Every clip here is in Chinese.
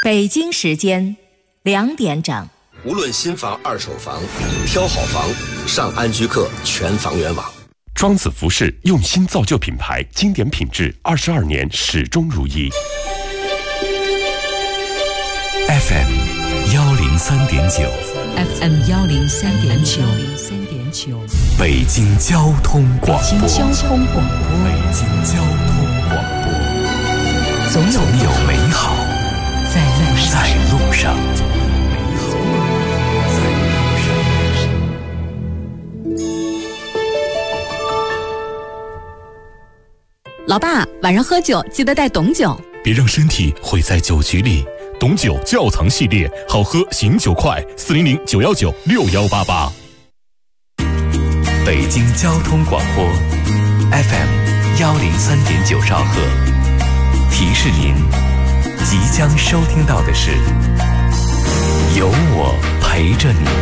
北京时间2点整。 无论新房二手房，挑好房上安居客全房源网。 庄子服饰用心造就品牌，经典品质22年始终如一。 FM 103.9 FM 103.9 北京交通广播。 北京交通广播。 北京交通广播。总有美好在路上。 老爸，晚上喝酒记得带董酒， 别让身体毁在酒局里。董酒窖藏系列，好喝醒酒快，400-919-6188。 北京交通广播 FM 103.9兆赫，提示您即将收听到的是有我陪着你。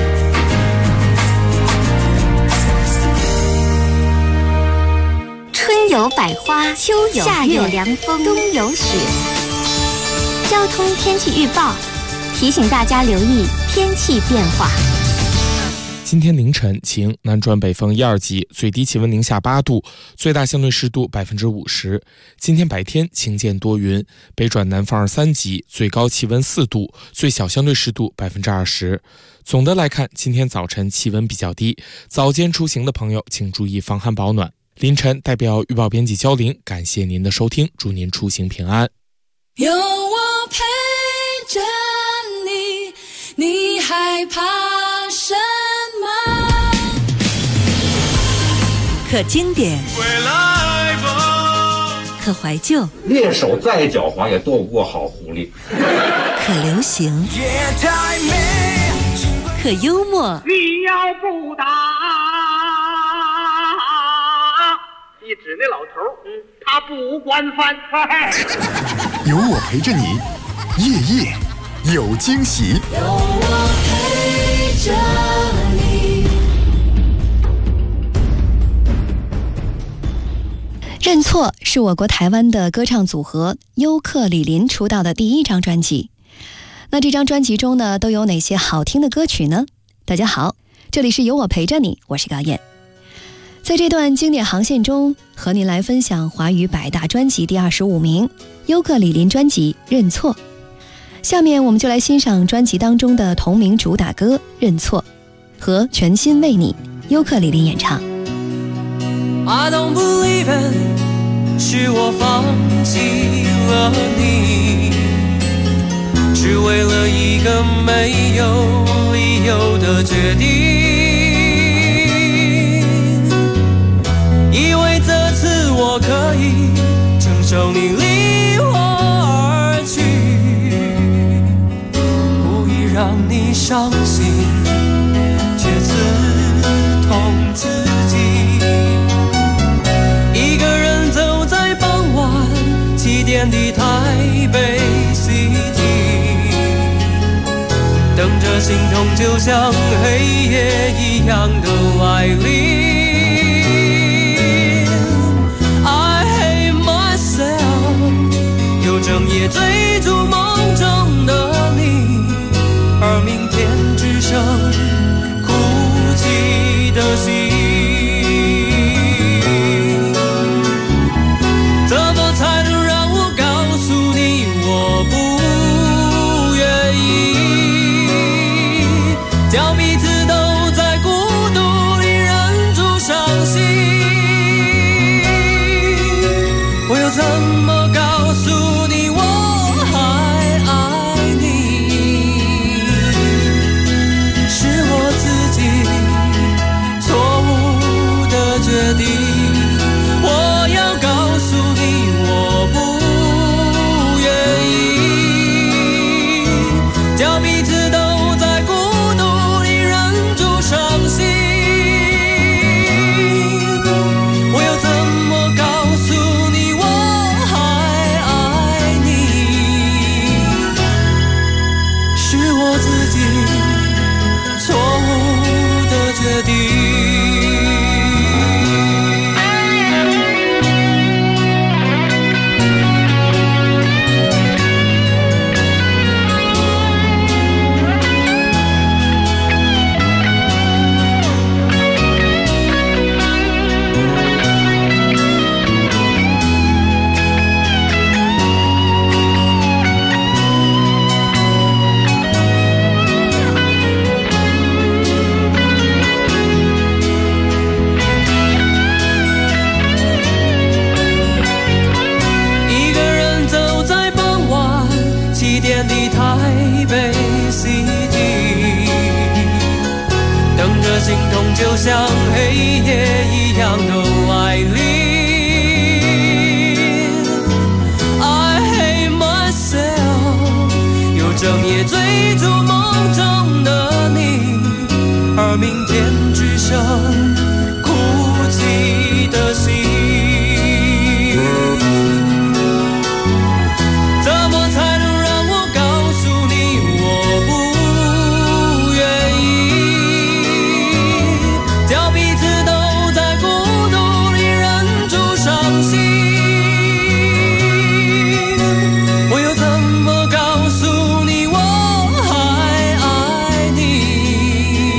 春有百花，秋有夏有凉风，冬有雪。交通天气预报提醒大家留意天气变化。 今天凌晨晴，南转北风1、2级，最低气温零下8度，最大相对湿度50%。今天白天晴间多云，北转南风2、3级，最高气温4度，最小相对湿度20%。总的来看，今天早晨气温比较低，早间出行的朋友请注意防寒保暖。凌晨代表预报编辑焦玲，感谢您的收听，祝您出行平安。 有我陪着你，你害怕什么？ 可经典，可怀旧， 猎手再狡猾也斗不过好狐狸。 可流行，可幽默。 你要不打，一指那老头，他不管饭。 有我陪着你，夜夜有惊喜。 有我陪着你。 认错是我国台湾的歌唱组合优客李林出道的第1张专辑。那这张专辑中呢，都有哪些好听的歌曲呢？大家好，这里是有我陪着你，我是高燕。在这段经典航线中，和您来分享华语百大专辑第25名，优客李林专辑《认错》。下面我们就来欣赏专辑当中的同名主打歌《认错》和《全心为你》，优客李林演唱。 I don't believe it， 是我放弃了你，只为了一个没有理由的决定，以为这次我可以承受你离我而去，故意让你伤心，却刺痛自己。一个人走在傍晚7点的台北 City， 等着心痛就像黑夜一样的来临。I hate myself， 又整夜追逐梦中的你，而明天只剩哭泣的心。叫彼此都在孤独里忍住就像黑夜一样的来临。I hate myself， 又整夜追逐梦中的你，而明天只剩哭泣的心。怎么才能让我告诉你我不愿意，叫彼此都在孤独里忍住伤心。我又怎么告诉你我还爱你，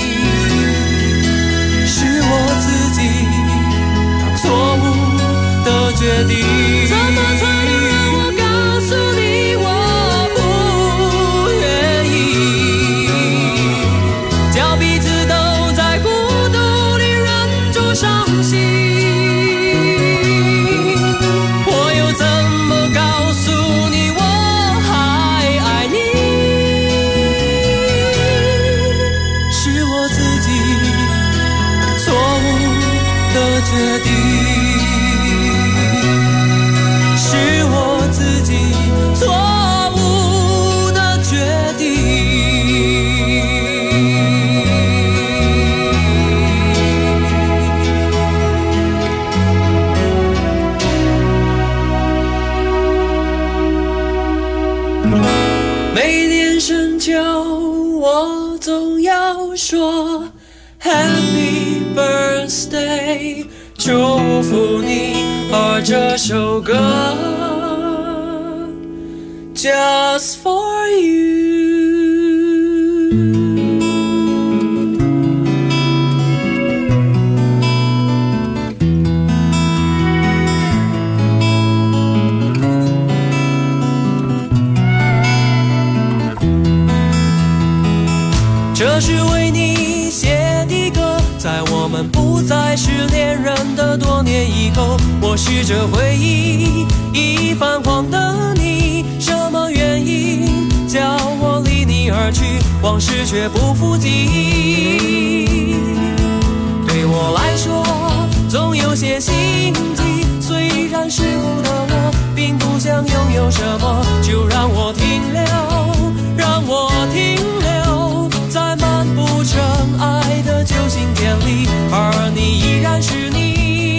是我自己错误的决定。怎么才能让我告诉你我不愿意，叫彼此都在孤独里忍住伤心。我又怎么告诉你我还爱你，是我自己错误的决定，是我自己错误的决定。每年深秋，我总要说 Happy Birthday， 祝福你。而这首歌 Just for you。 这是为你写的歌，在我们不再是恋人的多年以后，我试着回忆已泛黄的你，什么原因叫我离你而去，往事却不复记忆。对我来说总有些心悸，虽然世故的我并不想拥有什么，就让我停留，让我停留在漫不尘埃的旧信片里，而你依然是你。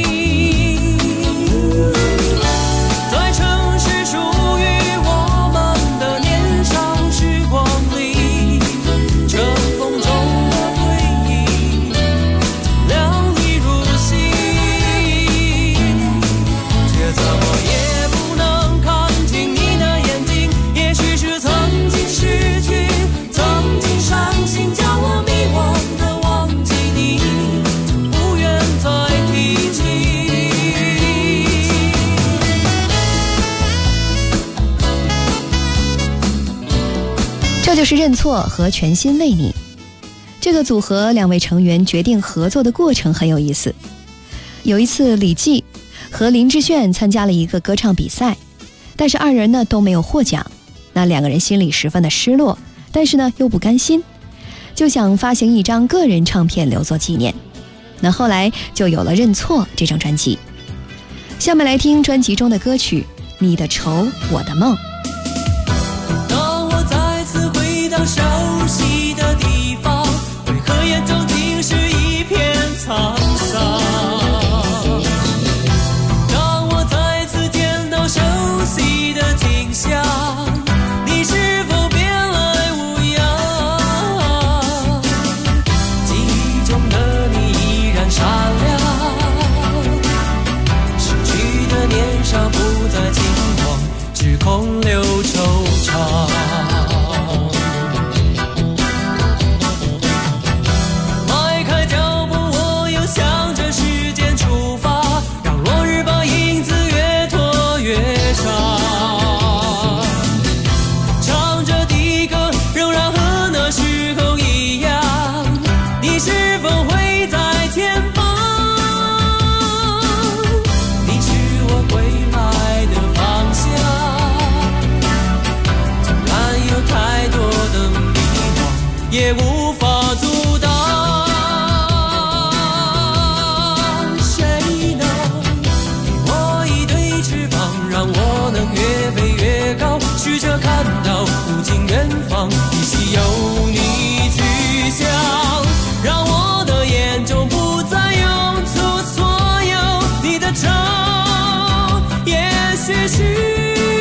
在城市属于我们的年少时光里，尘封中的回忆亮丽如新，却怎么也不能看清你的眼睛，也许是曾经失去，曾经伤心，叫我迷惘的忘记你，不愿再提起。 这就是认错和全心为你。这个组合两位成员决定合作的过程很有意思。有一次李记和林志炫参加了一个歌唱比赛，但是二人呢都没有获奖，那两个人心里十分的失落，但是呢又不甘心，就想发行一张个人唱片留作纪念。那后来就有了认错这张专辑。下面来听专辑中的歌曲《你的愁我的梦》。 当我再次回到熟悉的地方，为何眼中尽是一片沧桑？当我再次见到熟悉的景象，你是否变来无恙？记忆中的你依然闪亮，失去的年少不再轻狂，只空留惆怅。迈开脚步，我又向着时间出发，让落日把影子越拖越长。唱着的歌仍然和那时候一样，你是否会在前方？你是我归来的方向，纵然有太多的迷惘，也无法阻挡。 让我能越飞越高，试着看到不尽远方，依稀有你去向，让我的眼中不再涌出所有你的愁，也许是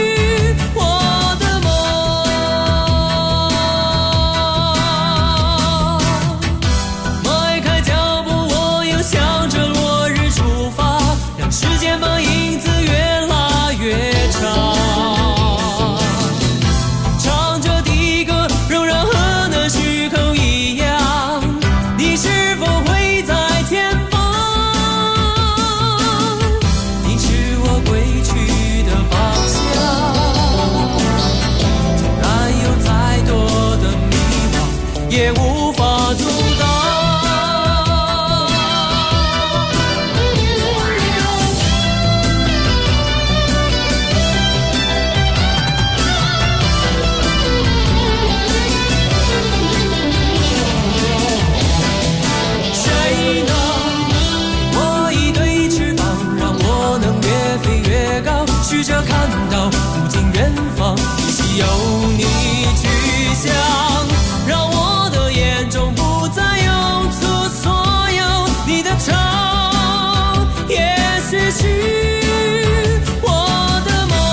也无法阻挡。谁呢？我一对翅膀，让我能越飞越高，试着看到不尽远方，依稀有你去向，让我眼中不再涌出所有你的愁，也许是我的梦。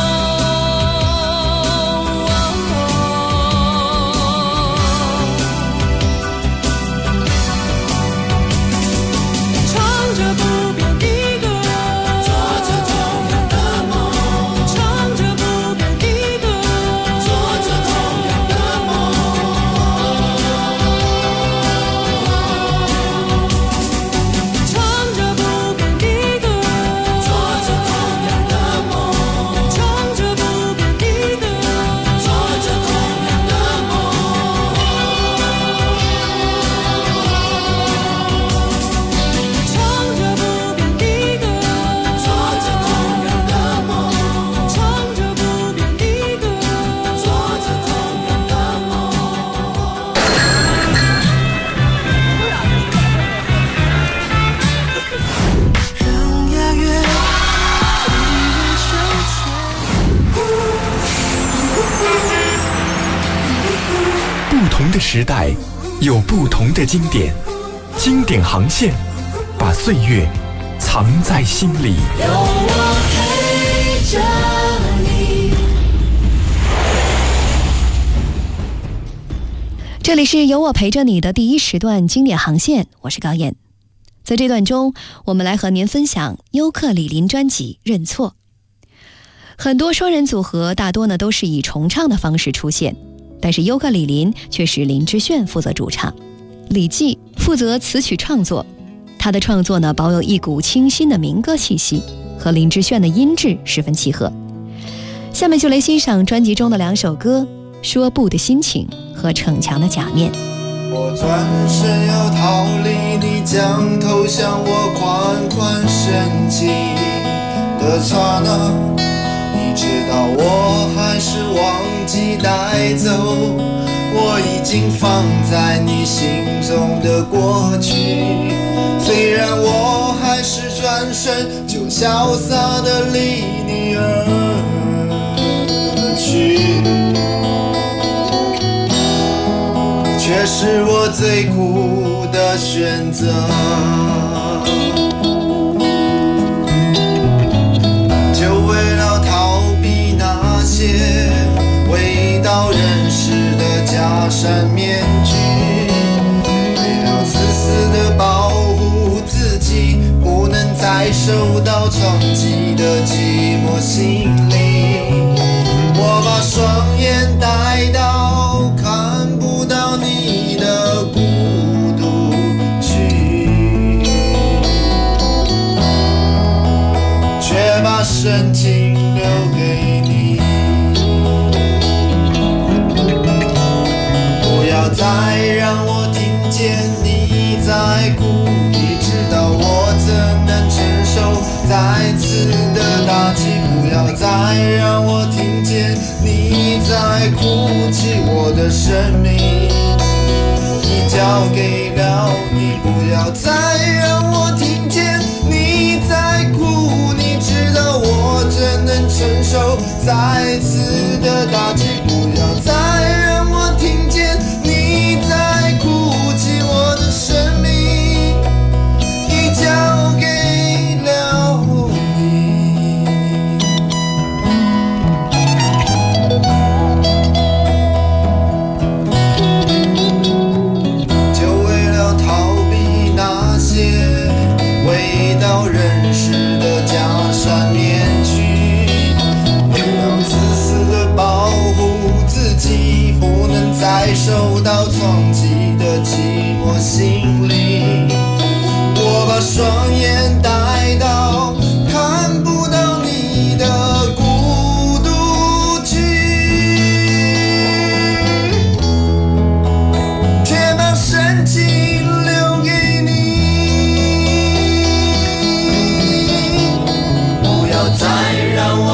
唱着不变的歌，做着同样的梦，唱着不变的歌，做着同样的梦。 不同的时代有不同的经典，经典航线把岁月藏在心里。 有我陪着你。 这里是有我陪着你的第一时段经典航线，我是高燕。在这段中，我们来和您分享优客李林专辑《认错》。很多双人组合大多呢都是以重唱的方式出现，但是优客李林却是林志炫负责主唱，李记负责词曲创作。他的创作呢保有一股清新的民歌气息，和林志炫的音质十分契合。下面就来欣赏专辑中的两首歌《说不的心情》和《逞强的假面》。 我转身要逃离，你将头向我缓缓伸进的刹那，你知道我还是忘记带走我已经放在你心中的过去，虽然我还是转身就潇洒地离你而去，却是我最苦的选择。就为了逃避那些未到人世的假山面具，为了自私的保护自己，不能再受到冲击的寂寞心灵，我把双眼带到看不到你的孤独去，却把深情留给你。不要再让我听见你在哭，你知道我怎能承受再次的打击。不要再让我听见你在哭泣，我的生命你交给了你。不要再让我听见你在哭，你知道我怎能承受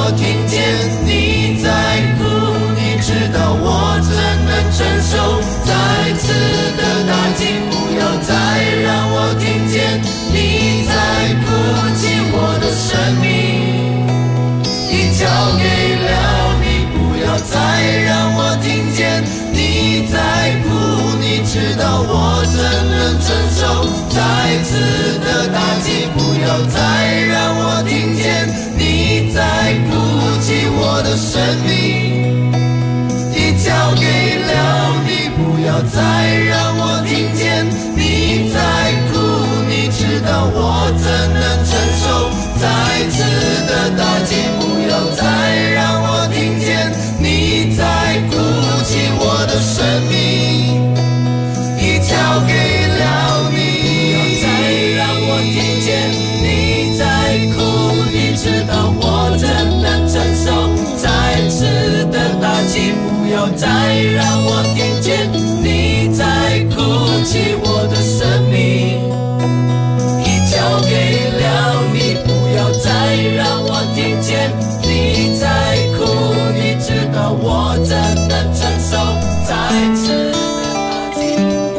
我听见你在哭，你知道我怎能承受再次的打击，不要再让我听见你在哭泣我的生命，已交给了你，不要再让我听见你在哭，你知道我怎能承受再次的打击，不要再让我听见你在哭泣我的生命，已交给了你，不要再让我听见你在哭，你知道我怎能承受再次的打击，不要再让我听见你在哭泣我的生命，已交给了你，不要再让我听见你在哭，你知道我怎能承受再次的打击，不要再让我听见你在哭泣我的生命，已交给了你，不要再让我听见你在哭，你知道我怎能承受再次的打击。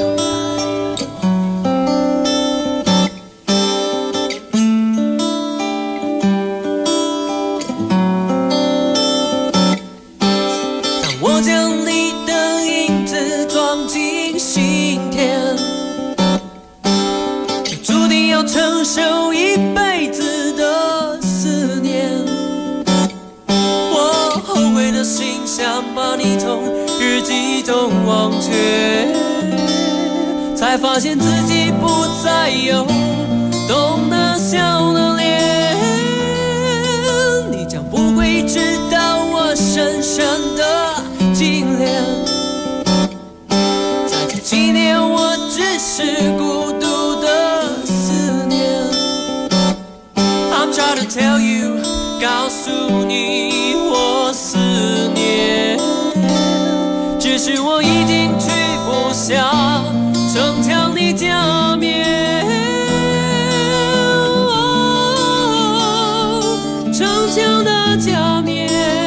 当我将你的影子装进心田，就注定要承受一辈子的思念。我后悔的心想把你从日记中忘却，才发现自己不再有懂得笑的脸。你将不会知道我深深的经历，在这几年我只是孤独的思念。I'm trying to tell you， 告诉你我思念，只是我已经取不下逞强的假面，逞强的假面。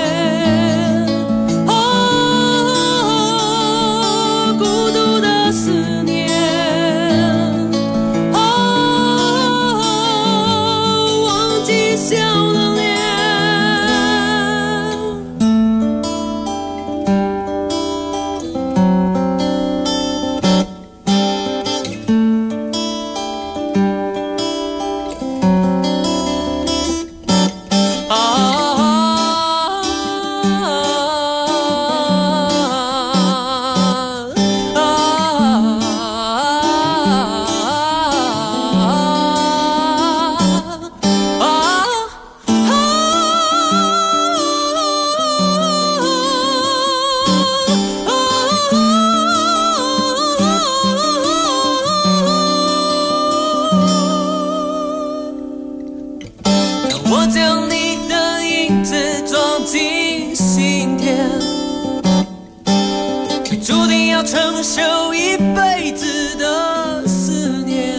承受一辈子的思念，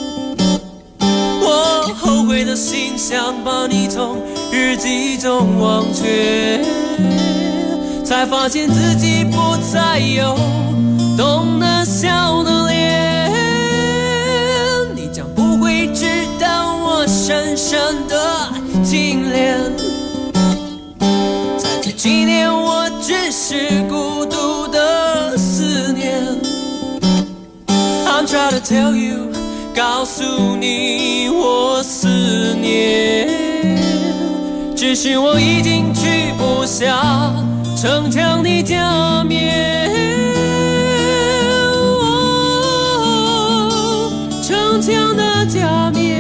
我后悔的心想把你从日记中忘却，才发现自己不再有懂得笑的脸。你将不会知道我深深的经历，在这几年我只是孤独的思念。I'm trying to tell you， 告诉你我思念，只是我已经取不下逞强的假面，逞强的假面。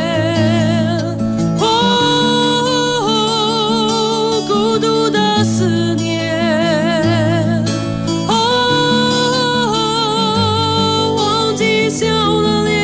孤独的思念，忘记笑的脸，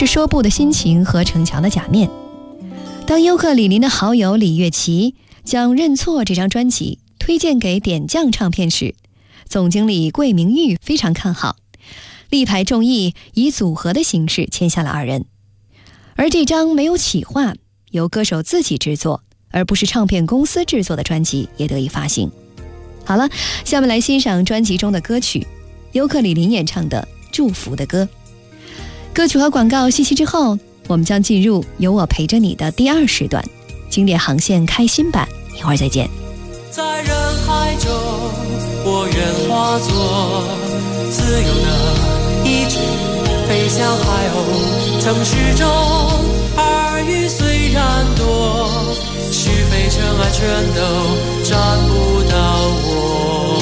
是说不的心情和逞强的假面。当尤克里里的好友李月琪将《认错》这张专辑推荐给点将唱片时，总经理桂明玉非常看好，力排众议，以组合的形式签下了二人。而这张没有企划，由歌手自己制作，而不是唱片公司制作的专辑也得以发行。好了，下面来欣赏专辑中的歌曲，尤克里里演唱的《祝福的歌》。歌曲和广告息息之后，我们将进入有我陪着你的第2时段，经典航线开心版，一会儿再见。 在人海中，我愿化作自由的一只飞向海鸥。城市中耳语虽然多，是非尘埃全都占不到我。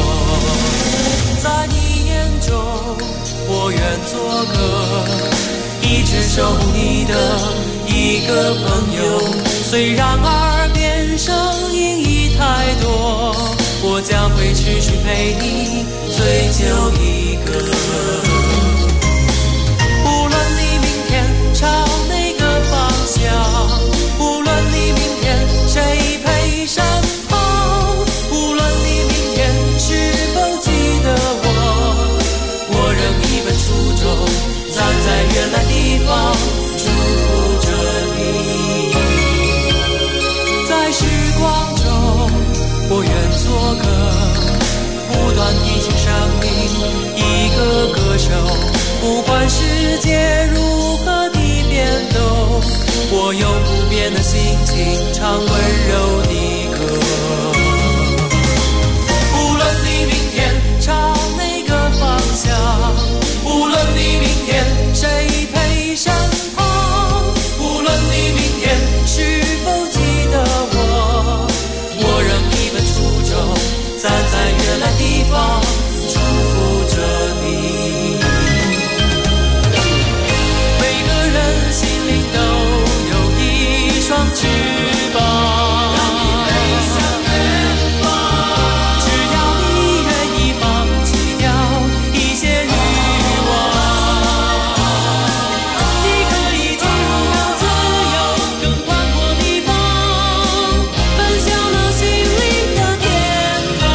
在你眼中，我愿做个一直守护你的一个朋友。虽然耳边声音已太多，我将会持续陪你最久一个。无论你明天朝哪个方向，无论你明天谁陪身旁，无论你明天是否记得我仍一本初衷，站在原来地方祝福着你。在时光中，我愿做个不断提醒生命一个歌手。不管世界如何的变动，我用不变的心情唱温柔的歌。无论你明天朝哪个方向，无论你明天谁陪身旁，无论你明天是否记得我仍一本初衷，站在原来地方祝福着你。每个人心里都有一双翅膀，让你飞向远方。只要你愿意放弃掉一些欲望，你可以进入自由更宽阔地方，奔向了心灵的天堂。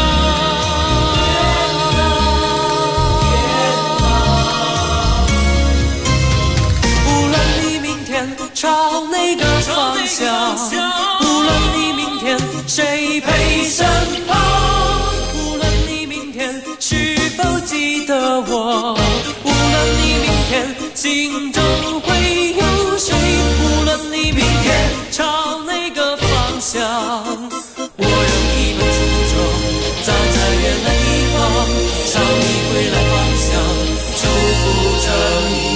无论你明天朝哪个方向，无论你明天谁陪身旁，无论你明天是否记得我，无论你明天心中会有谁，无论你明天朝哪个方向，我仍一本初衷，站在原来地方，朝你归来方向祝福着你。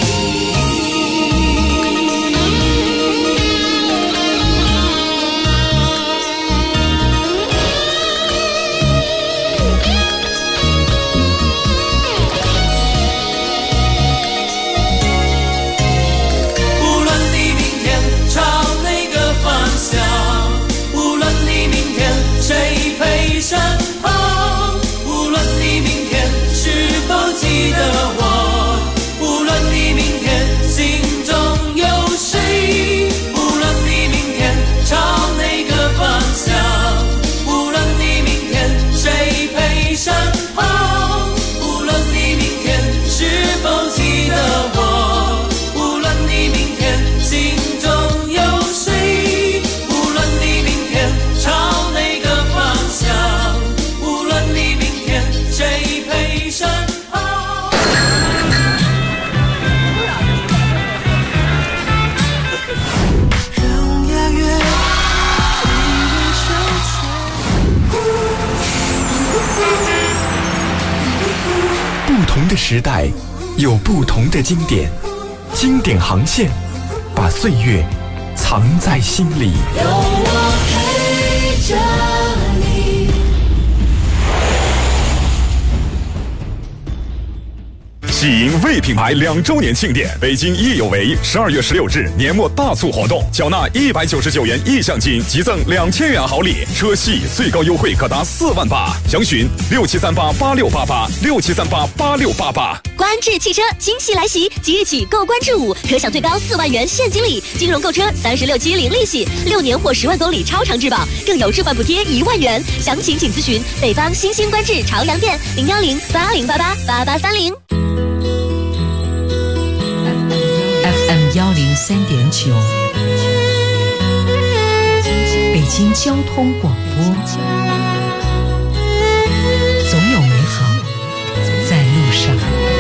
谁陪身旁，无论你明天是否记得我，无论你明天心中有谁，无论你明天朝哪个方向，无论你明天谁陪身旁，无论你明天是否记得我，无论你明天心中有谁，无论你明天朝谁陪身旁。让夜月不同的时代有不同的经典，经典航线把岁月藏在心里。 有我陪着你。 喜迎魏品牌2周年庆典，北京益有为12月16日年末大促活动，缴纳199元意向金，即赠2000元好礼，车系最高优惠可达4万8，详询67388688，67388688。 观致汽车惊喜来袭，即日起购观致5可享最高4万元现金礼，金融购车36期零利息，6年或10万公里超长质保，更有置换补贴1万元。详情请咨询北方新兴观致朝阳店01080888830。 FM 103.9，北京交通广播，总有美好在路上。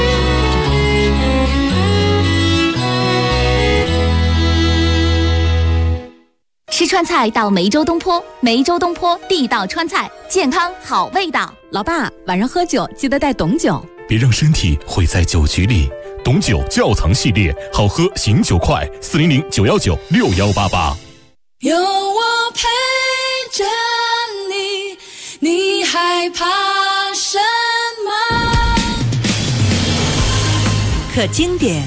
吃川菜到梅州东坡，梅州东坡地道川菜，健康好味道。老爸，晚上喝酒记得带董酒， 别让身体毁在酒局里。董酒窖藏系列，好喝醒酒快，400-919-6188。 有我陪着你，你害怕什么？ 可经典，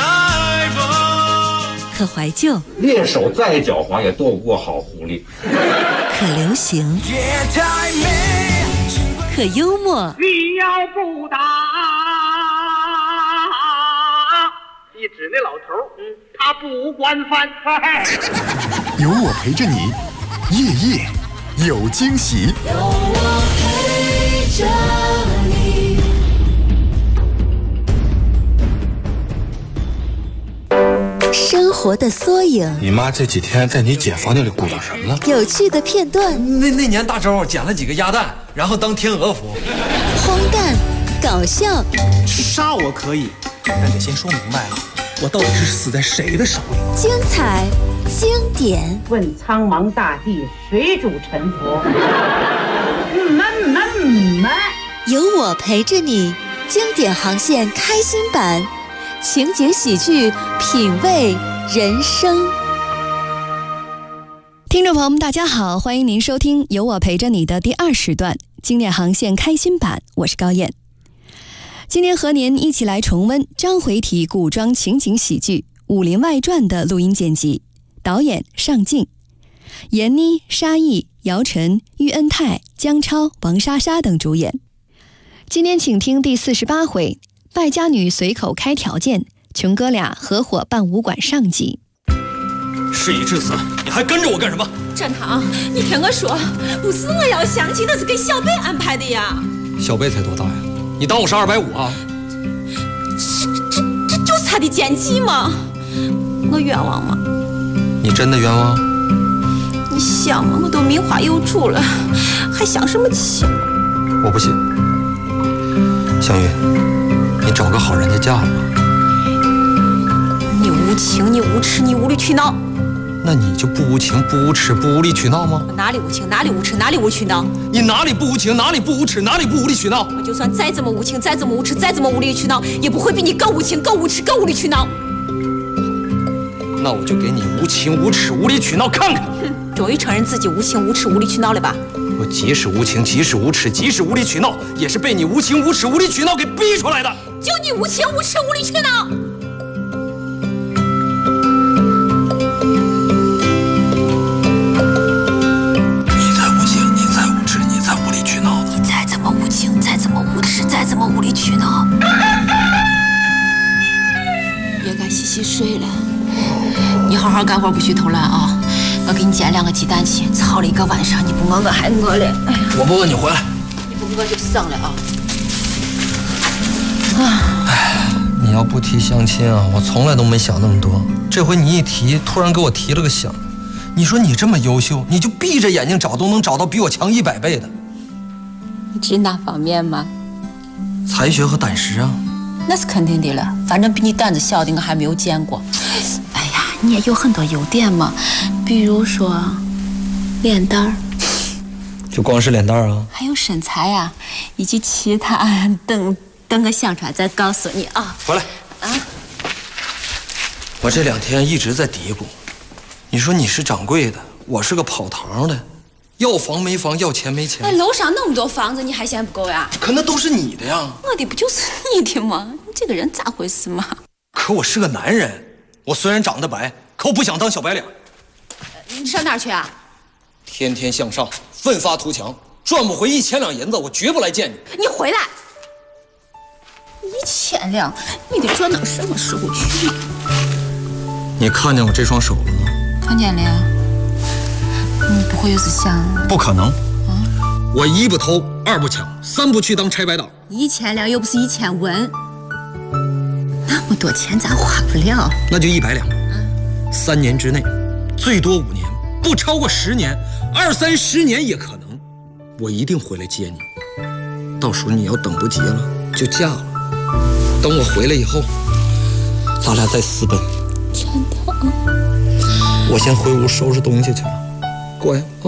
可怀旧， 猎手再狡猾也斗不过好狐狸。 可流行，可幽默。 你要不打，一指那老头，他不惯犯。 有我陪着你，夜夜有惊喜。 有我陪着你。 生活的缩影。 你妈这几天在你姐房间里鼓捣什么呢？ 有趣的片段。 那年大周捡了几个鸭蛋，然后当天鹅服。 荒诞，搞笑。 杀我可以，但得先说明白了，我到底是死在谁的手里？ 精彩，经典。 问苍茫大地，谁主沉浮？ 有我陪着你，经典航线开心版。情景喜剧，品味人生。 听众朋友们大家好，欢迎您收听有我陪着你的第2时段经典航线开心版，我是高燕。今天和您一起来重温章回体古装情景喜剧《武林外传》的录音剪辑，导演尚敬，闫妮、沙溢、姚晨、喻恩泰、姜超、王莎莎等主演。今天请听第48回，败家女随口开条件，穷哥俩合伙办武馆上集。 事已至此，你还跟着我干什么？ 展堂，你听我说，不是我要相亲，那是给小贝安排的呀。 小贝才多大呀？你当我是250啊？ 这就是他的奸计吗？我冤枉吗？ 你真的冤枉？ 你想嘛，我都名花有主了，还相什么亲？ 我不信。香玉，你找个好人家嫁了吧。 你无情，你无耻，你无理取闹。 那你就不无情，不无耻，不无理取闹吗？ 我哪里无情，哪里无耻，哪里无理取闹？ 你哪里不无情，哪里不无耻，哪里不无理取闹？ 我就算再怎么无情，再怎么无耻，再怎么无理取闹，也不会比你更无情、更无耻、更无理取闹。 那我就给你无情、无耻、无理取闹看看。 终于承认自己无情、无耻、无理取闹了吧？ 我即使无情，即使无耻，即使无理取闹，也是被你无情、无耻、无理取闹给逼出来的。 就你无情、无耻、无理取闹。 你再无情，你再无耻，你再无理取闹， 你再怎么无情，再怎么无耻，再怎么无理取闹，也该洗洗睡了。你好好干活，不许偷懒啊！我给你煎2个鸡蛋去，炒了1个晚上，你不饿我还饿嘞。哎呀， 我不饿你回来。 你不饿就生了啊！ 你要不提相亲啊，我从来都没想那么多。这回你一提，突然给我提了个醒。你说你这么优秀，你就闭着眼睛找都能找到比我强100倍的。 你指哪方面吗？ 才学和胆识啊。 那是肯定的了，反正比你胆子小的我还没有见过。哎呀，你也有很多优点嘛，比如说脸蛋儿， 就光是脸蛋儿啊？ 还有身材啊，以及其他等我想出来再告诉你啊。 回来啊！我这2天一直在嘀咕，你说你是掌柜的，我是个跑堂的， 要房没房，要钱没钱。 哎，楼上那么多房子，你还嫌不够呀？ 可那都是你的呀。 我的不就是你的吗？你这个人咋回事嘛？ 可我是个男人，我虽然长得白，可我不想当小白脸。 你上哪儿去啊？ 天天向上，奋发图强，赚不回1000两银子，我绝不来见你。 你回来！1000两，你得赚到什么时候去？ 你看见我这双手了吗？ 看见了呀。你不会又是想？ 不可能。我1不偷，2不抢，3不去当拆白党。 1000两又不是1000文，那么多钱咱花不了。 那就100两。3年之内，最多5年，不超过10年，20-30年也可能。我一定回来接你。到时候你要等不及了，就嫁了。等我回来以后，咱俩再私奔。 真的？ 我先回屋收拾东西去了。乖啊。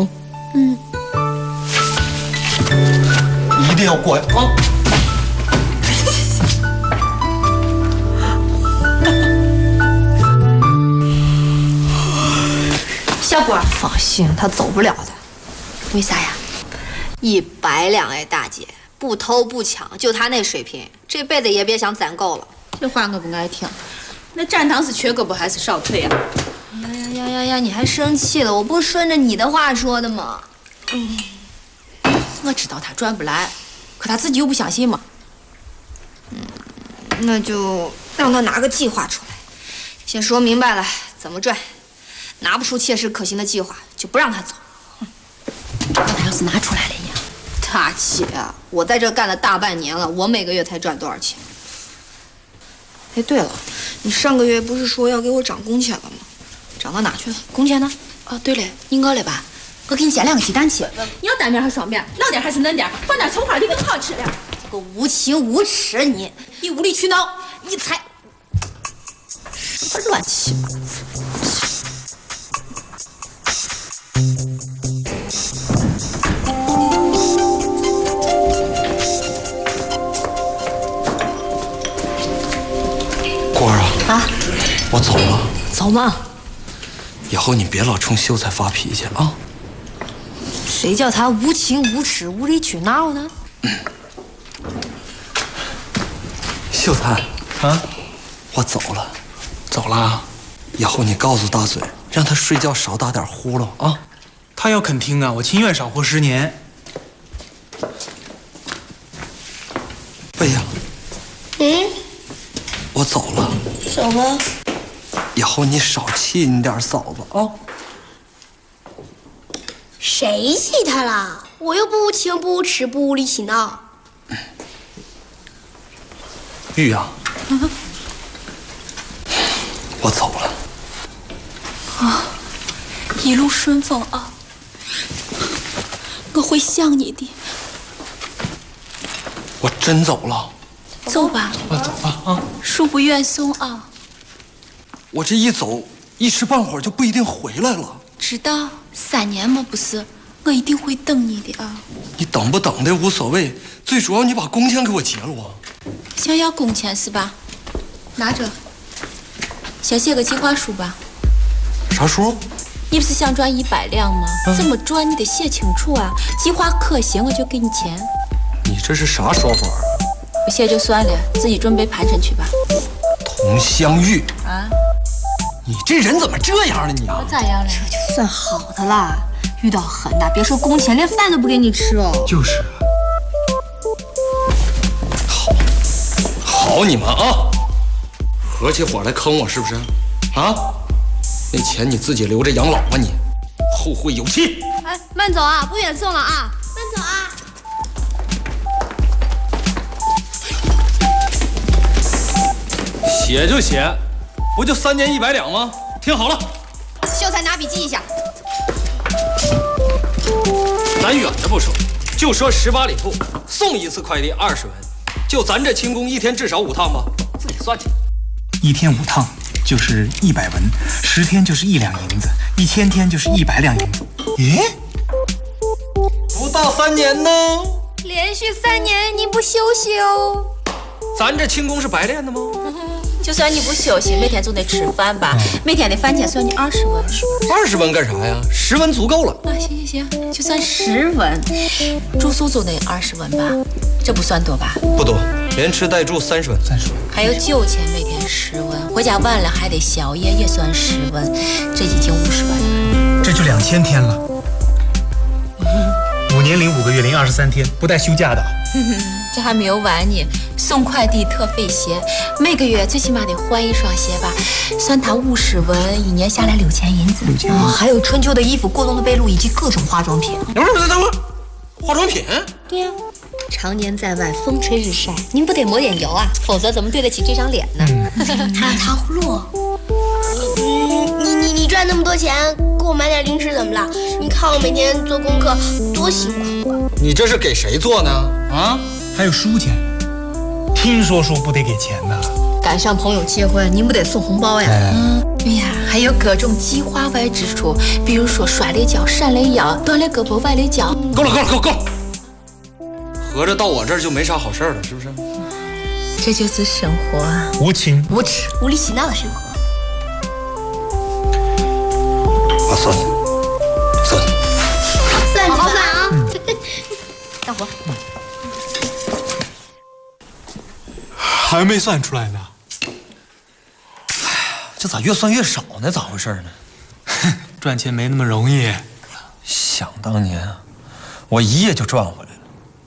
一定要乖啊。 小郭，放心，他走不了的。为啥呀 ？100两哎，大姐，不偷不抢，就他那水平，这辈子也别想攒够了。 这话我不爱听。那站堂是缺胳膊还是少腿呀？ 呀！你还生气了？我不是顺着你的话说的吗？ 我知道他赚不来，可他自己又不相信嘛。 那就让他拿个计划出来，先说明白了怎么赚，拿不出切实可行的计划，就不让他走。 那他要是拿出来了呢？ 大姐，我在这干了大半年了，我每个月才赚多少钱？哎，对了，你上个月不是说要给我涨工钱了吗？涨到哪去了？ 工钱呢？哦，对了，你饿了吧？我给你煎2个鸡蛋去。你要单面还是双面？老点还是嫩点？放点葱花里更好吃了。 这个无情无耻，你无理取闹，你才什么乱七八糟！ 郭儿啊，我走了。 走吗？ 以后你别老冲秀才发脾气啊！ 谁叫他无情无耻、无理取闹呢？ 秀才啊，我走了。 走了？ 以后你告诉大嘴，让他睡觉少打点呼噜啊。 他要肯听啊，我情愿少活10年。 贝呀，我走了。 走了。 以后你少气你点嫂子啊！ 谁气他了？我又不无情不无耻不无理取闹。 玉啊，我走了。 啊，一路顺风啊！我会想你的。 我真走了。 走吧。 走吧啊！ 恕不远送啊！ 我这一走，一时半会儿就不一定回来了。 知道，3年嘛不是，我一定会等你的啊。 你等不等的无所谓，最主要你把工钱给我结了啊。 想要工钱是吧？拿着，先写个计划书吧。 啥书？ 你不是想赚100两吗？怎么赚你得写清楚啊。计划可行我就给你钱。 你这是啥说法啊？ 不写就算了，自己准备盘缠去吧。 佟湘玉啊！ 你这人怎么这样呢你啊？ 我咋样了？ 这就算好的啦，遇到狠的，别说工钱，连饭都不给你吃哦。 就是啊。好你们啊，合起伙来坑我是不是？啊？那钱你自己留着养老吧你，后会有期。 哎，慢走啊，不远送了啊，慢走啊。 写就写，不就3年100两吗？听好了， 秀才拿笔记一下。 咱远的不说，就说18里铺送一次快递20文，就咱这轻工一天至少5趟吧，自己算去。 1天5趟就是100文，10天就是1两银子，1000天就是100两银子。咦， 不到3年呢？ 连续3年你不休息哦？ 咱这轻工是白练的吗？ 就算你不休息，每天总得吃饭吧？每天的饭钱算你20文。 20文干啥呀？10文足够了。 啊，行，就算10文，住宿总得20文吧？这不算多吧？ 不多，连吃带住30文。 还有酒钱，每天10文，回家晚了还得宵夜，也算10文，这已经50文了。 这就2000天了。5年零5个月零23天，不带休假的。 这还没有完呢，送快递特费鞋，每个月最起码得换1双鞋吧，算他50文，1年下来6000银子。 还有春秋的衣服、过冬的被褥以及各种化妆品。 等会儿，化妆品？ 对呀，常年在外风吹日晒，您不得抹点油啊？否则怎么对得起这张脸呢？ 还有糖葫芦。你赚那么多钱，给我买点零食怎么了？你看我每天做功课多辛苦啊！ 你这是给谁做呢？啊？ 还有书钱，听说书不得给钱呐。 赶上朋友结婚，您不得送红包呀？ 哎呀，还有各种计划外支出，比如说摔了脚、闪了腰、断了胳膊、崴了脚。 够了！合着到我这儿就没啥好事了，是不是？ 这就是生活， 无情、 无耻、 无理取闹的生活。 啊，算了， 好好算啊！ 大伙。 还没算出来呢。 哎呀，这咋越算越少呢？咋回事呢？ 赚钱没那么容易。 想当年，我一夜就赚回来了。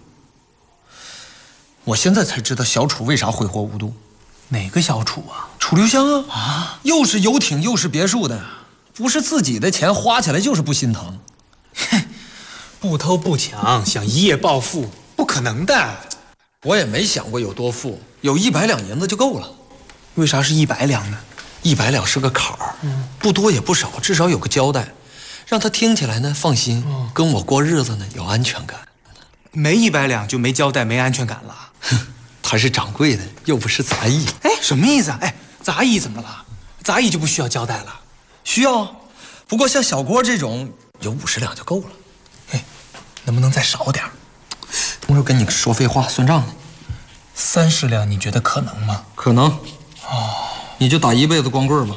我现在才知道小楚为啥挥霍无度。 哪个小楚啊？ 楚留香啊！又是游艇又是别墅的，不是自己的钱花起来就是不心疼。 不偷不抢，想一夜暴富，不可能的。 我也没想过有多富，有100两银子就够了。 为啥是100两呢 ？100两是个坎儿，不多也不少，至少有个交代，让他听起来呢放心，跟我过日子呢有安全感。 没100两就没交代，没安全感了。 他是掌柜的，又不是杂役。 哎，什么意思啊？哎，杂役怎么了？杂役就不需要交代了？ 需要啊，不过像小郭这种有50两就够了。 哎，能不能再少点？ 我说跟你说废话算账呢。 30两，你觉得可能吗？ 可能。哦，你就打一辈子光棍吧。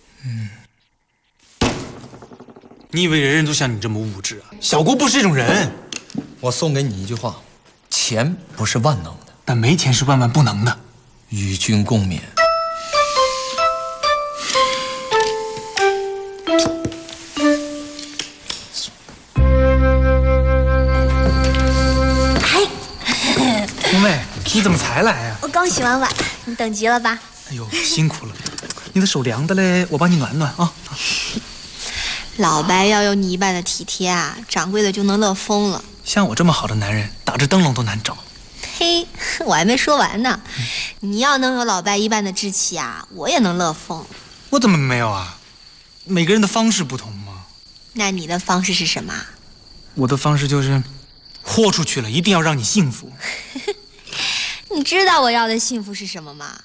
你以为人人都像你这么物质啊？小郭不是这种人。 我送给你一句话：钱不是万能的， 但没钱是万万不能的。 与君共勉。 红妹，你怎么才来啊？ 我刚洗完碗，你等急了吧？ 哎呦，辛苦了，你的手凉的嘞，我帮你暖暖啊。 老白要有你一般的体贴啊，掌柜的就能乐疯了。 像我这么好的男人，打着灯笼都难找。 嘿，我还没说完呢。你要能有老白一般的志气啊，我也能乐疯。 我怎么没有啊？每个人的方式不同嘛。 那你的方式是什么？ 我的方式就是豁出去了，一定要让你幸福。 你知道我要的幸福是什么吗？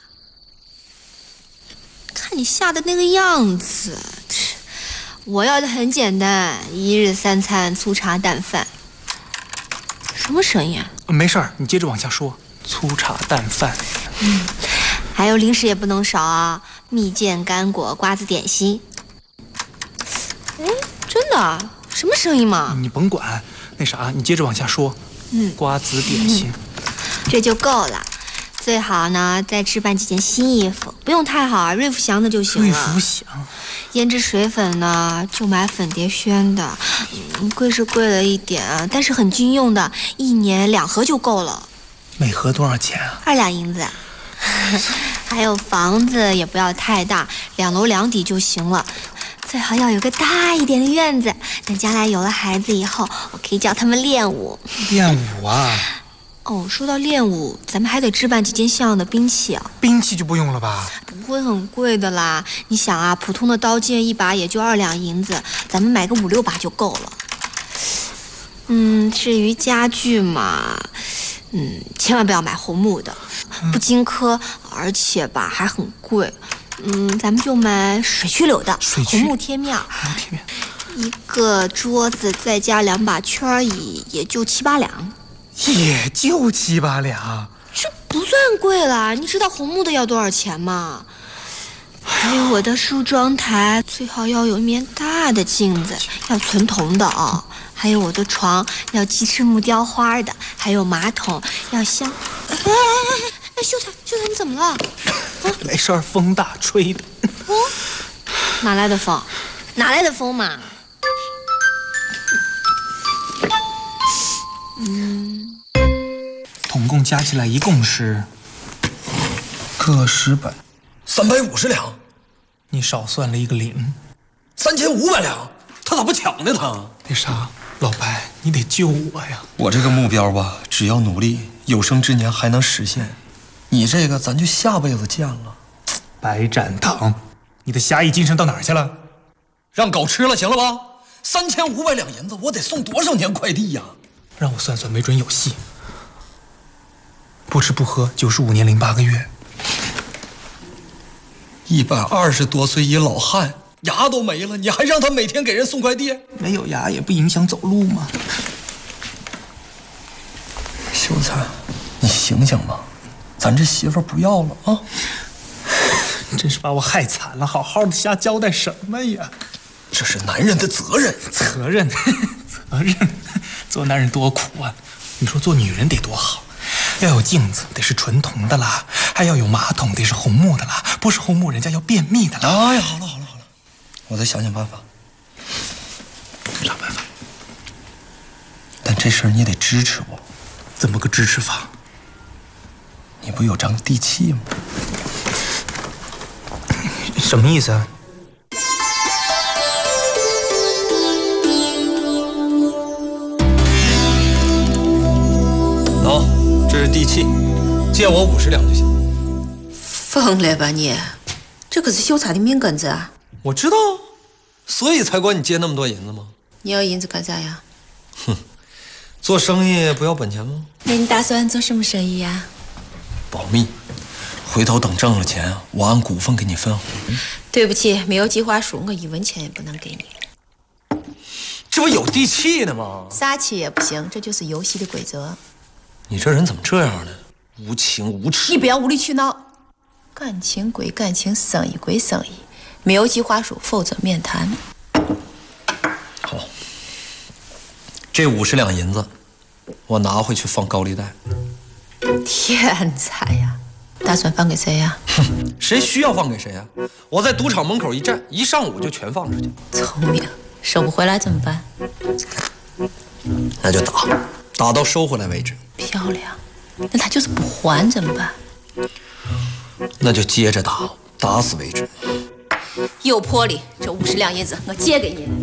看你吓的那个样子，我要的很简单，1日3餐，粗茶淡饭。什么声音啊？ 没事儿，你接着往下说。粗茶淡饭。 还有零食也不能少啊，蜜饯、干果、瓜子、点心。哎，真的？什么声音嘛？ 你甭管，那啥，你接着往下说。瓜子点心。 这就够了。最好呢，再置办几件新衣服，不用太好啊，瑞福祥的就行了。 瑞福祥。 胭脂水粉呢，就买粉蝶轩的，贵是贵了一点，但是很经用的，1年2盒就够了。 每盒多少钱啊 ？2两银子。还有房子也不要太大，2楼2底就行了。最好要有个大一点的院子，等将来有了孩子以后，我可以教他们练武。 练武啊？ 哦，说到练武，咱们还得置办几件像样的兵器啊。 兵器就不用了吧？ 不会很贵的啦。你想啊，普通的刀剑1把也就2两银子，咱们买个5、6把就够了。至于家具嘛，千万不要买红木的，不经科，而且吧还很贵。咱们就买水曲柳的红木贴面。一个桌子再加2把圈椅，也就7、8两。 也就7、8两， 这不算贵了。你知道红木的要多少钱吗？ 还有我的梳妆台，最好要有一面大的镜子，要纯铜的哦。还有我的床要鸡翅木雕花的，还有马桶要香。秀才，你怎么了？啊， 没事儿，风大吹的。 哦，哪来的风？哪来的风嘛？ 统共加起来一共是个10本 ，350两。 你少算了一个零 ，3500两。他咋不抢呢？他那啥，老白，你得救我呀！ 我这个目标吧，只要努力，有生之年还能实现。你这个，咱就下辈子见了。 白展堂，你的侠义精神到哪儿去了？ 让狗吃了，行了吧？3500两银子，我得送多少年快递呀？ 让我算算，没准有戏。不吃不喝95年08个月 ，120多岁一老汉，牙都没了，你还让他每天给人送快递？ 没有牙也不影响走路吗？ 秀才，你醒醒吧，咱这媳妇不要了啊！ 真是把我害惨了，好好的瞎交代什么呀？ 这是男人的责任， 责任，做男人多苦啊！你说做女人得多好？要有镜子，得是纯铜的啦；还要有马桶，得是红木的啦。不是红木，人家要便秘的啦。 哎呀，好了，我再想想办法。 啥办法？ 但这事儿你得支持我。 怎么个支持法？ 你不有张地契吗？ 什么意思啊？ 这是地契，借我50两就行。 疯了吧你？这可是秀才的命根子啊！ 我知道，所以才管你借那么多银子吗？ 你要银子干啥呀？ 哼，做生意不要本钱吗？ 那你打算做什么生意呀？ 保密，回头等挣了钱，我按股份给你分红。 对不起，没有计划书，我1文钱也不能给你。 这不有地契呢吗？ 撒气也不行，这就是游戏的规则。 你这人怎么这样呢？无情无耻！ 你不要无理取闹。感情归感情，生意归生意，没有计划书，否则免谈。 好，这50两银子，我拿回去放高利贷。 天才呀！打算放给谁呀？ 哼，谁需要放给谁呀？我在赌场门口一站，一上午就全放出去。 聪明，收不回来怎么办？ 那就打到收回来为止。 漂亮，那他就是不还怎么办？ 那就接着打，打死为止。 有魄力，这50两银子我借给你。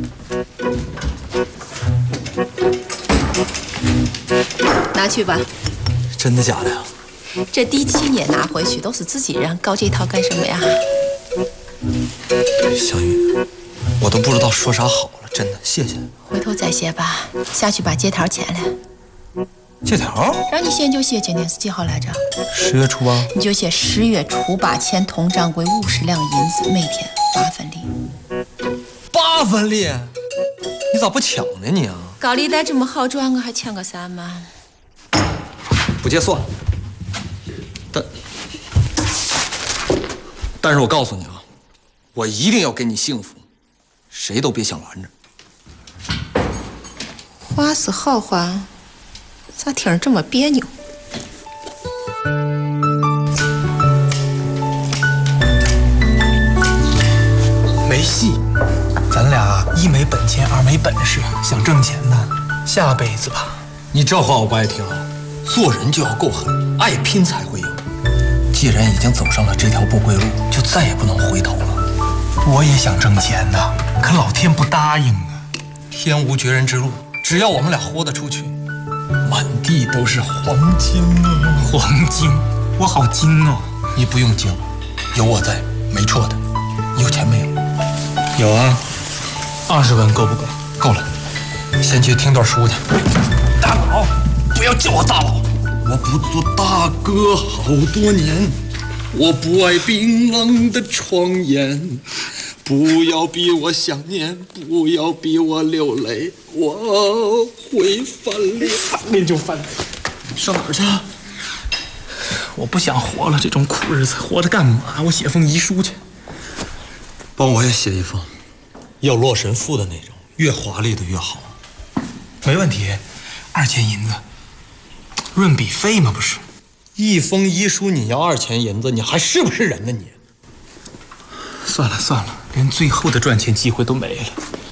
拿去吧。 真的假的呀？ 这地契你也拿回去，都是自己人，搞这套干什么呀？ 小雨，我都不知道说啥好了，真的，谢谢。 回头再写吧，下去把借条签了。 借条？ 让你写就写，今天是几号来着 ？10月初8。 你就写10月初8前同掌柜50两银子，每天8分利。 8分利？你咋不抢呢你啊？ 高利贷这么好赚，我还抢个啥嘛？ 不借算了。但是我告诉你啊，我一定要给你幸福，谁都别想拦着。 话是好话，咋听着这么别扭？ 没戏，咱俩一没本钱，二没本事，想挣钱呢，下辈子吧。 你这话我不爱听啊，做人就要够狠，爱拼才会赢。既然已经走上了这条不归路，就再也不能回头了。 我也想挣钱呐，可老天不答应啊。 天无绝人之路，只要我们俩豁得出去，满地都是黄金啊！ 黄金，我好金哦。 你不用惊，有我在，没错的。你有钱没有？ 有啊，20文够不够？ 够了，先去听段书去。 大佬，不要叫我大佬。 我不做大哥好多年，我不爱冰冷的窗沿，不要逼我想念，不要逼我流泪，我会翻脸。 翻脸就翻脸， 上哪儿去？ 我不想活了，这种苦日子活着干嘛？我写封遗书去。 帮我也写一封，要洛神赋的那种，越华丽的越好。 没问题，2000银子，润笔费嘛不是？ 一封遗书你要2000银子，你还是不是人呢你？ 算了，连最后的赚钱机会都没了。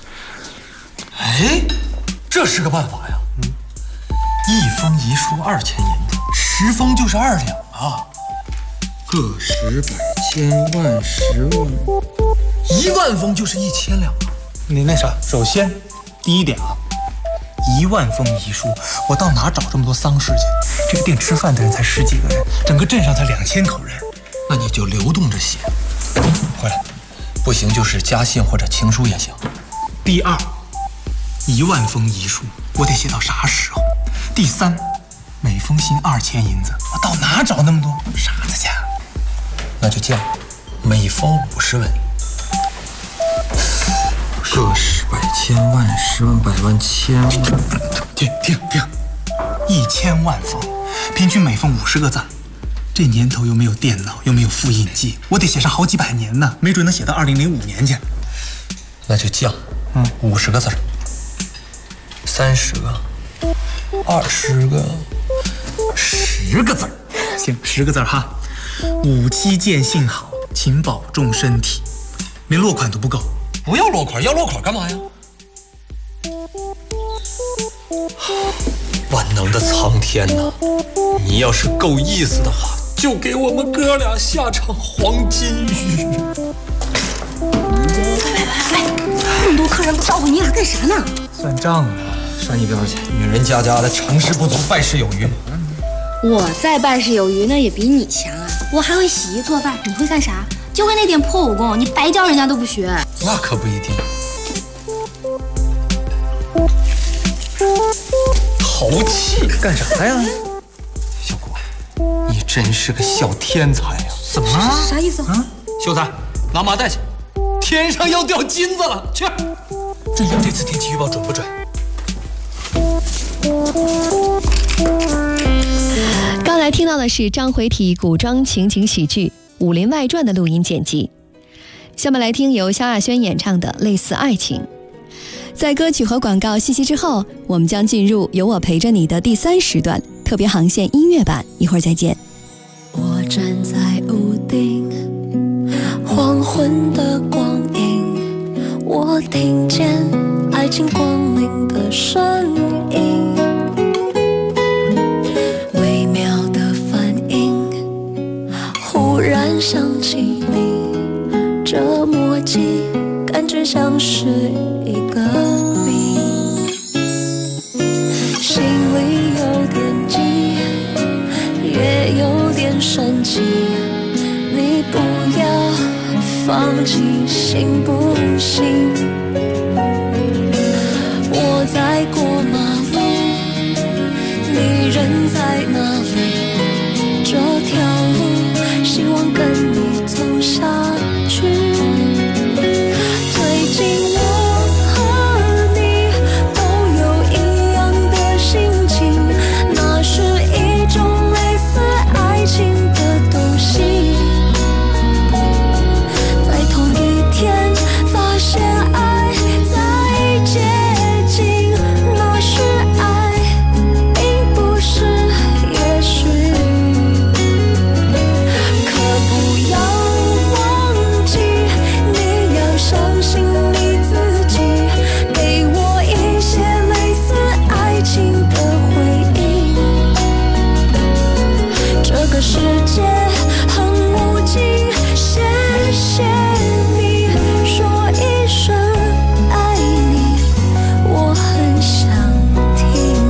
哎，这是个办法呀。一封遗书2000银子，10封就是2两啊，个10、百、千、万、10万，1万封就是1000两啊。 你那啥，首先第一点啊，1万封遗书，我到哪找这么多丧事去？这个店吃饭的人才10几个人，整个镇上才2000口人， 那你就流动着写，回来，不行就是家信或者情书也行。 第二，1万封遗书，我得写到啥时候？第三，每封信2000银子，我到哪找那么多傻子去？ 那就这样，每封50文，个10、百、千、万、10万、百万、千万。 停，1000万封，平均每封50个字。这年头又没有电脑，又没有复印机，我得写上好几百年呢，没准能写到2005年去。 那就这样，50个字，30个，20个，10个字。 行，10个字哈。5期见信好，请保重身体。连落款都不够。 不要落款，要落款干嘛呀？万能的苍天哪！你要是够意思的话，就给我们哥俩下场黄金雨。 喂，那么多客人不招呼你俩干啥呢？ 算账呢。 上一边去，女人家的成事不足败事有余。 我再败事有余，那也比你强啊！我还会洗衣做饭，你会干啥？就会那点破武功，你白教人家都不学。 那可不一定。淘气干啥呀？ 小果，你真是个小天才呀！ 怎么了？ 啥意思啊？ 秀才，拿麻袋去，天上要掉金子了，去。 这样，这次天气预报准不准？ 刚才听到的是章回体古装情景喜剧《武林外传》的录音剪辑。下面来听由萧亚轩演唱的《类似爱情》。在歌曲和广告信息之后，我们将进入有我陪着你的第3时段特别航线音乐版，一会儿再见。 我站在屋顶，黄昏的光影，我听见爱情光临的声音，微妙的反应，忽然想起你，这默契感觉像是一个谜，心里有点急，也有点生气，你不要放弃，行不行？我在过马路，你人在哪里？这条路希望跟你走下去。最近我和你都有一样的心情，那是一种类似爱情的东西。在同一天发现爱在接近，那是爱，并不是也许。可不要忘记，你要相信你自己，给我一些类似爱情的回应。这个世界很无情，谢谢你说一声爱你，我很想听。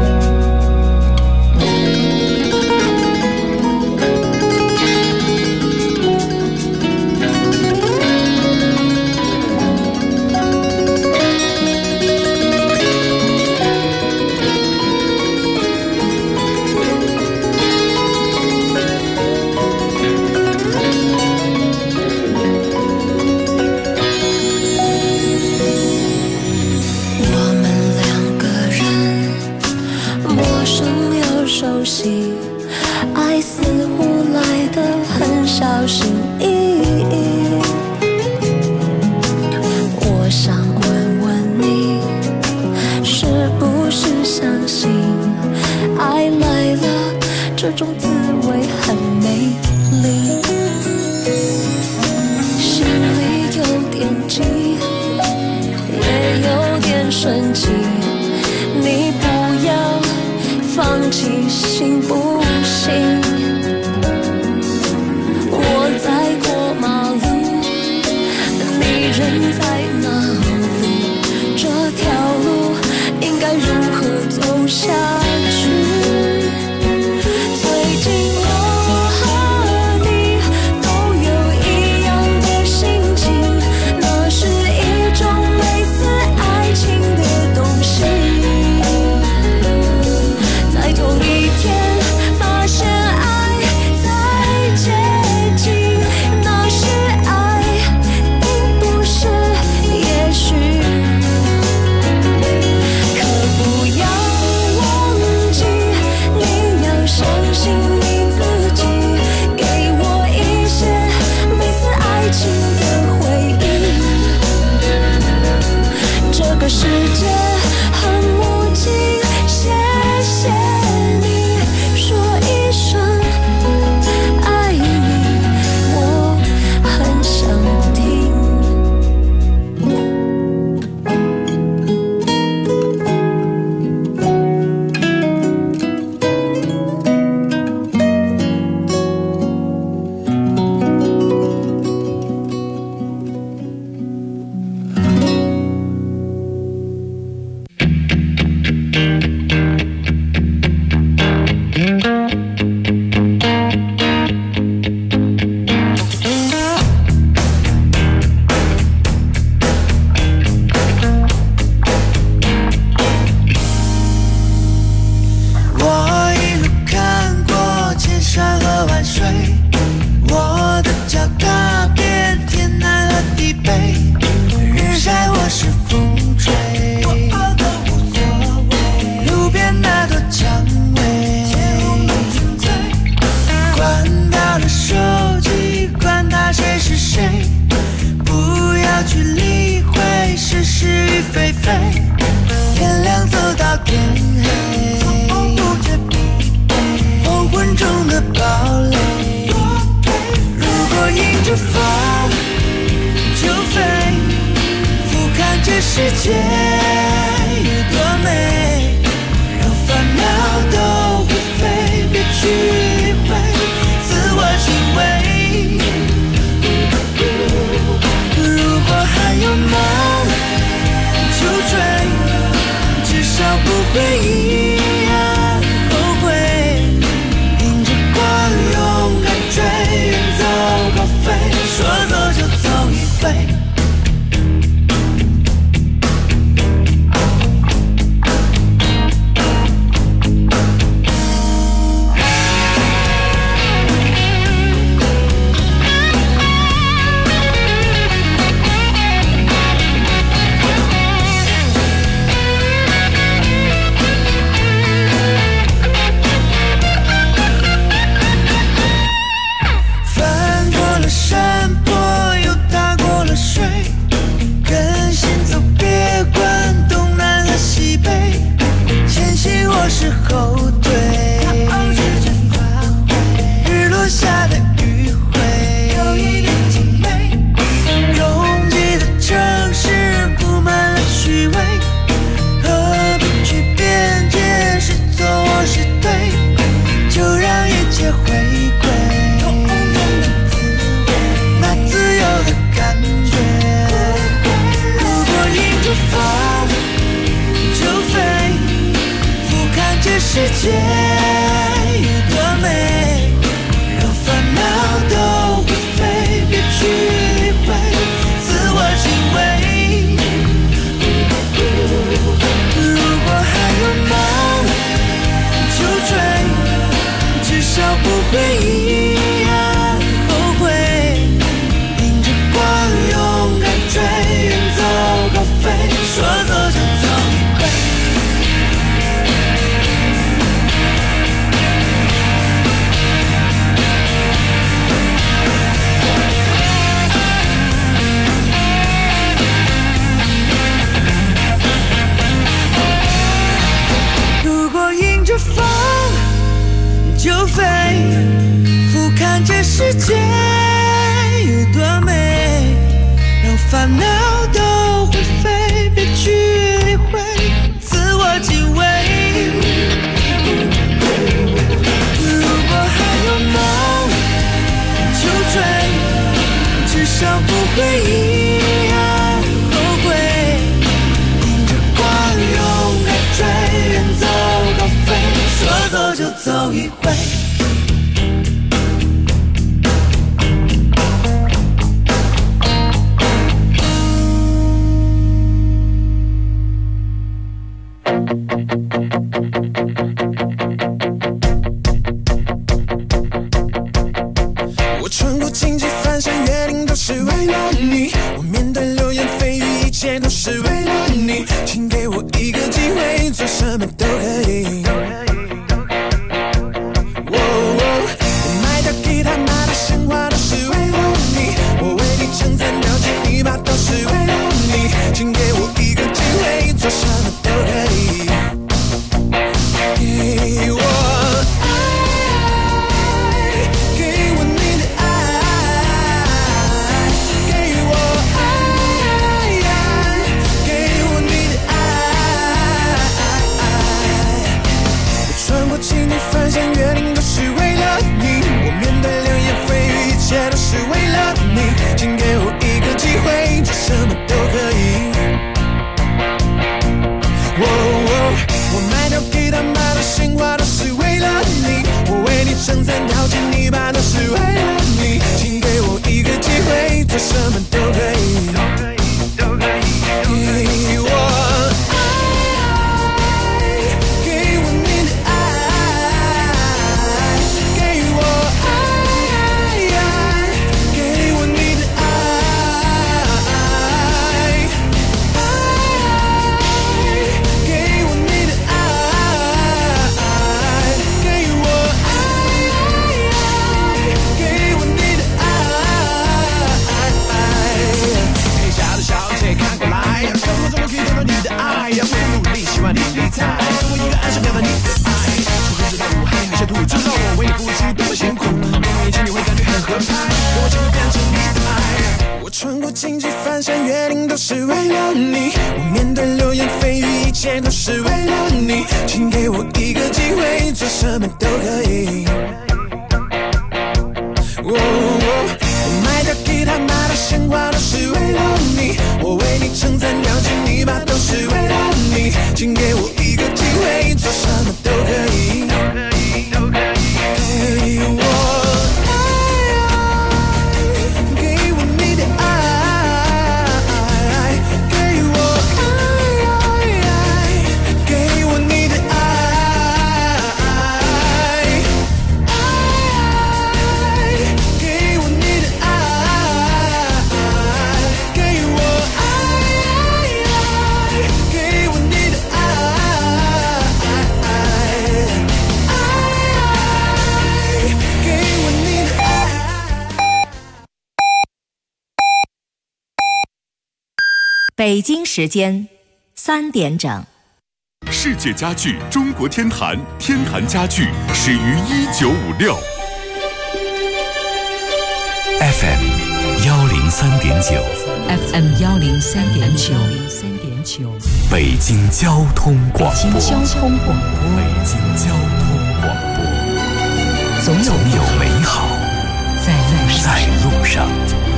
我们两个人，陌生又熟悉，爱似乎来得很小心翼翼。 脚踏遍天南和地北，日晒或是风吹，路边那朵蔷薇，管他的手机，管他谁是谁，不要去理会是是与非非，天亮走到天黑，黄昏中的堡垒，如果迎着风就飞，俯瞰这世界有多美，让烦恼都会飞，别去理会自我行为，如果还有梦就追，至少不会一样后悔，迎着光勇敢追，远走高飞，说走就走一回。翻过了山坡，又踏过了水，跟心走，别管东南和西北，前行或是后退，日落下的余晖，有一点精美，拥挤的城市布满了虚伪，何必去辩解是错或是对，就让一切回归那自由的感觉，如果迎着风就飞，俯瞰这世界有多美，让烦恼都会飞，别去理会自我行为，如果还有梦就追，至少不会一样后悔，迎着光勇敢追，远走高飞，说走就走一回。如果迎着风就飞，俯瞰这世界有多美，让烦恼都会飞，别去理会自我敬畏，如果还有梦就追，至少不会一样后悔，迎着光勇敢追，远走高飞，说走就走一回。 我穿过荆棘翻山越岭都是为了你，我面对流言蜚语一切都是为了你，请给我一个机会，做什么都可以。我买的吉他买的鲜花都是为了你，我为你撑伞掉进泥巴都是为了你，请给我一个机会，做什么都可以。给我爱，给我你的爱，给我爱，给我你的爱。 牌，跟我进入变成你的爱。我穿过荆棘翻山越岭都是为了你，我面对流言蜚语一切都是为了你，请给我一个机会，做什么都可以。我卖掉吉他，卖掉鲜花都是为了你，我为你撑伞掉进泥巴都是为了你，请给我一个机会，做什么都可以，给我爱，给我你的爱，给我爱，给我你的爱，给我你的爱，给我爱，给我你的北京时间3点整。 世界家具中国天坛，天坛家具始于1956。 FM 103.9 FM 103.9， 北京交通广播。 北京交通广播。 北京交通广播。总有美好在路上。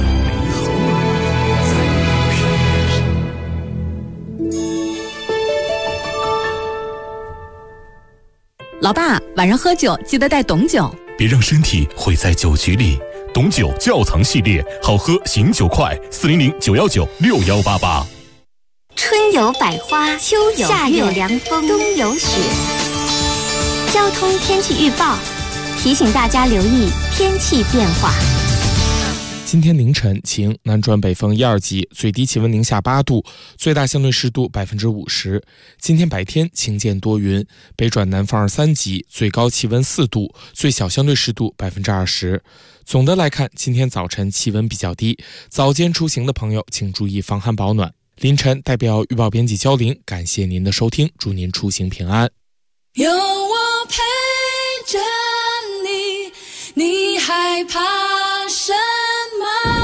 老爸，晚上喝酒记得带董酒， 别让身体毁在酒局里。董酒窖藏系列，好喝醒酒快，400 919 6188。 春有百花，秋有夏有凉风，冬有雪。交通天气预报提醒大家留意天气变化。 今天凌晨晴，南转北风1、2级，最低气温零下8度，最大相对湿度50%。今天白天晴间多云，北转南风2、3级，最高气温4度，最小相对湿度20%。总的来看，今天早晨气温比较低，早间出行的朋友请注意防寒保暖。凌晨代表预报编辑焦玲，感谢您的收听，祝您出行平安。 有我陪着你，你害怕什么？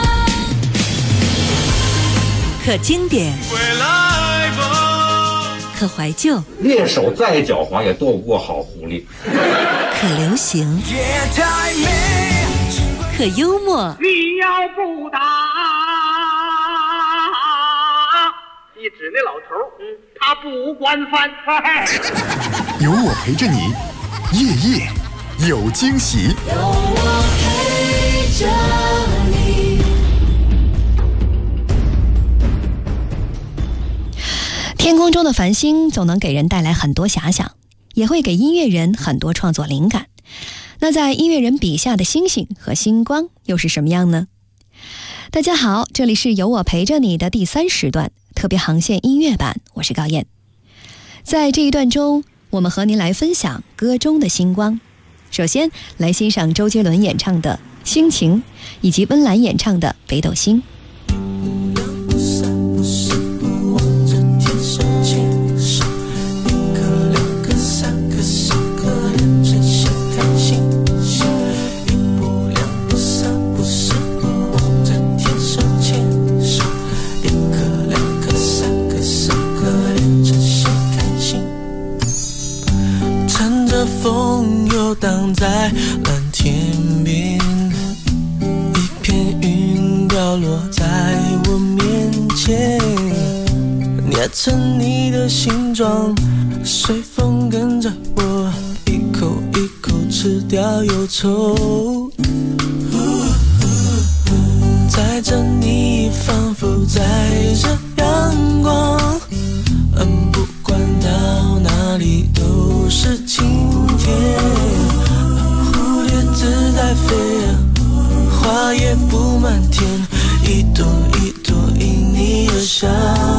可经典，可怀旧， 猎手再狡猾也斗不过好狐狸。 可流行，可幽默。 你要不打，一指那老头，他不管饭。 有我陪着你，夜夜有惊喜。 有我陪着你。 天空中的繁星总能给人带来很多遐想，也会给音乐人很多创作灵感。那在音乐人笔下的星星和星光又是什么样呢？大家好，这里是有我陪着你的第3时段特别航线音乐版，我是高燕。在这一段中，我们和您来分享歌中的星光。首先来欣赏周杰伦演唱的《心情》，以及温岚演唱的《北斗星》。 风游荡在蓝天边，一片云掉落在我面前，捏成你的形状，随风跟着我一口一口吃掉忧愁，载着你仿佛载着阳光，不管到哪里都是晴天，蝴蝶自在飞，花也布满天，一朵一朵因你而香，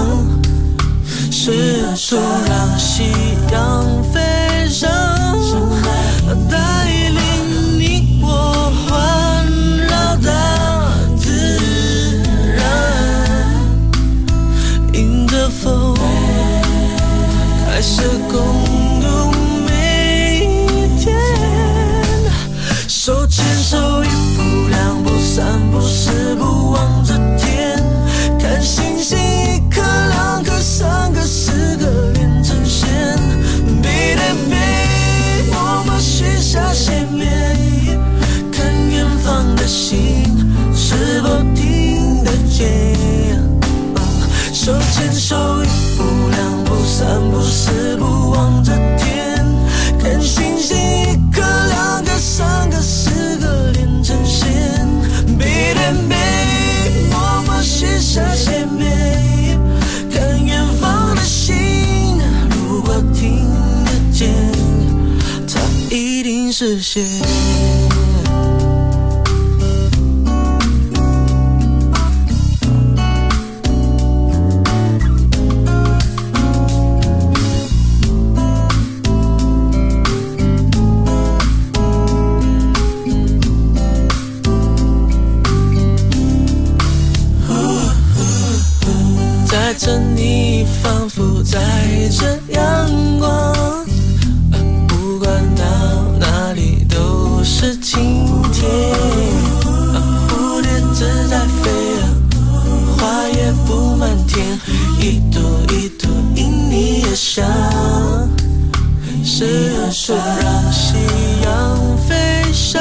是土让夕阳飞上，带领你我环绕大自然，迎着风开始共度每一天，手牵手一步两步 baby， 默默许下献媚，看远方的星，如果听得见，它一定实现。在着你，仿佛在着阳光，不管到哪里都是晴天。蝴蝶自在飞，花也布满天，一朵一朵因你而香。谁又说让夕阳飞翔，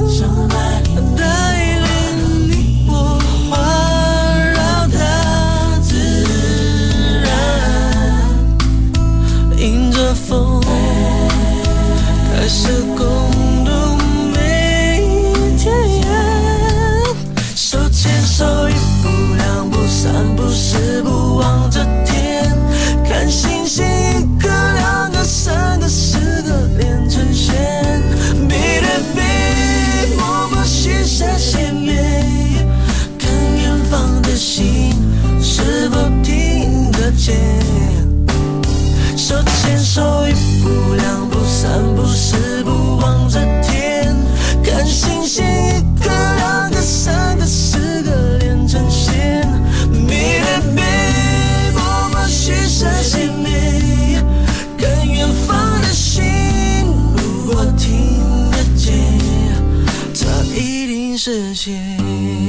带领你我环绕大自然，迎着风开始共度每一天。手牵手，一步两步三步四步望着天，看星星一个两个三个四个连成线。背对背，默默许下献媚，看远方的星是否听得见。手牵手，一步两步三步四步望着天，看星星一个两个三个四个连成线。背对背，默默许下献媚，看远方的星，如果听得见，它一定实现。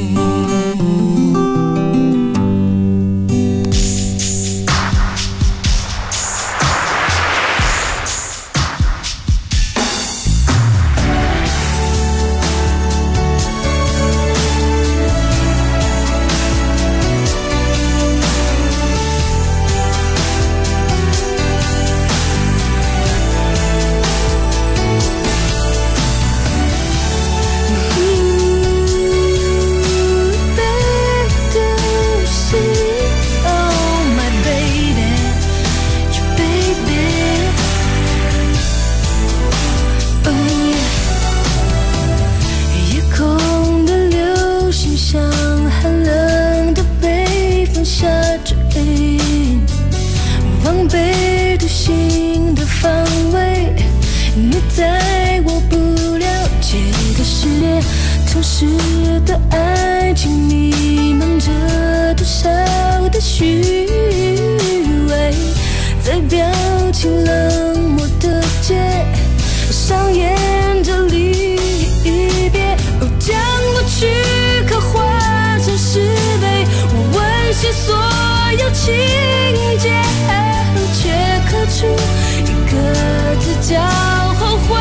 城市的爱情弥漫着多少的虚伪，在表情冷漠的街上演着离别。将过去刻画成石碑，我温习所有情节，却刻出一个字叫后悔。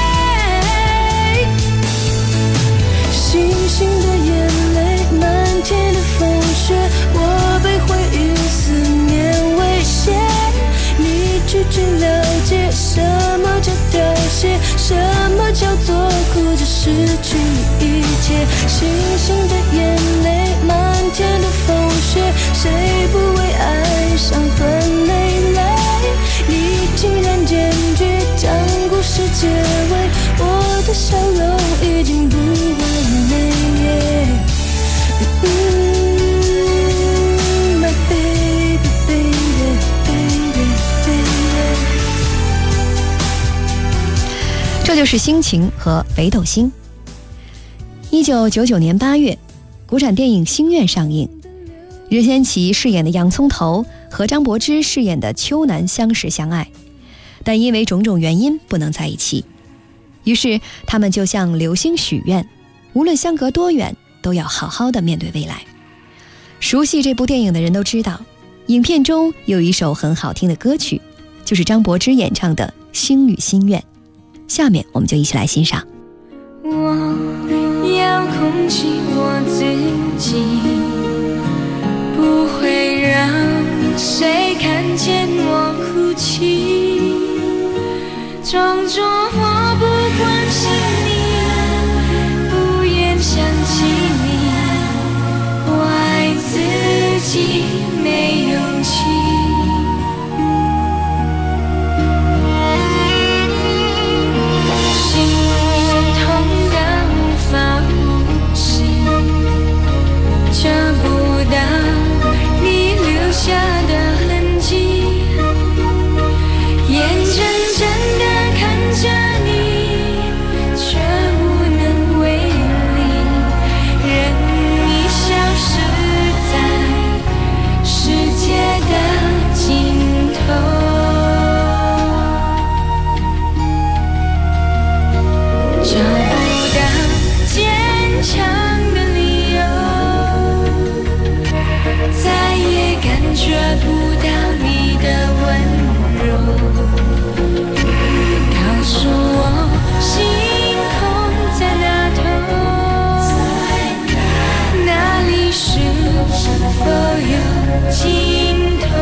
星星的眼泪，漫天的风雪，我被回忆思念威胁。你究竟了解什么叫凋谢，什么叫做哭着失去一切？星星的眼泪，漫天的风雪，谁不为爱伤痕累累？你竟然坚决将故事结尾，我的笑容已经不完美。My baby, baby, baby, baby。 这就是心情和北斗星。1999年8月，国产电影《心愿》上映，任贤齐饰演的洋葱头和张柏芝饰演的秋楠相识相爱，但因为种种原因不能在一起。于是他们就向流星许愿，无论相隔多远，都要好好的面对未来。熟悉这部电影的人都知道，影片中有一首很好听的歌曲，就是张柏芝演唱的《星语心愿》。下面我们就一起来欣赏。 我要控制我自己，不会让谁看见我哭泣，装作我不关心你，不愿想起你， 否有尽头？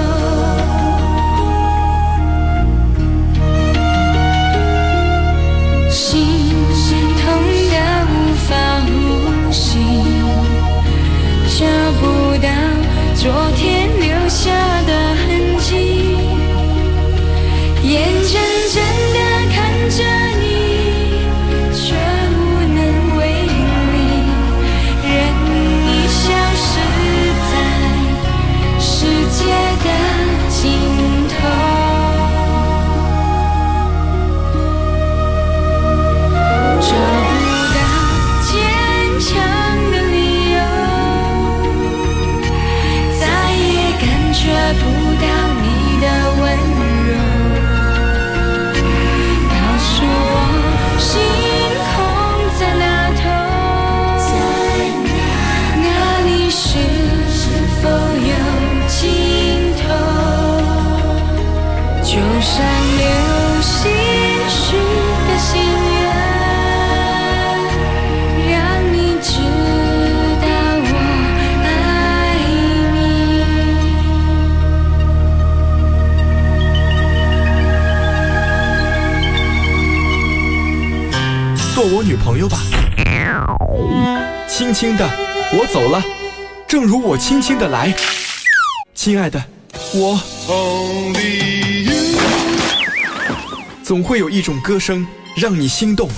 心痛得无法呼吸，找不到昨天留下的痕迹，眼睁睁地看着你，却无能为力，任你消失在世界的尽头。就像流星许的心愿，让你知道我爱你。 做我女朋友吧。轻轻的，我走了，正如我轻轻的来。亲爱的，我总会有一种歌声让你心动，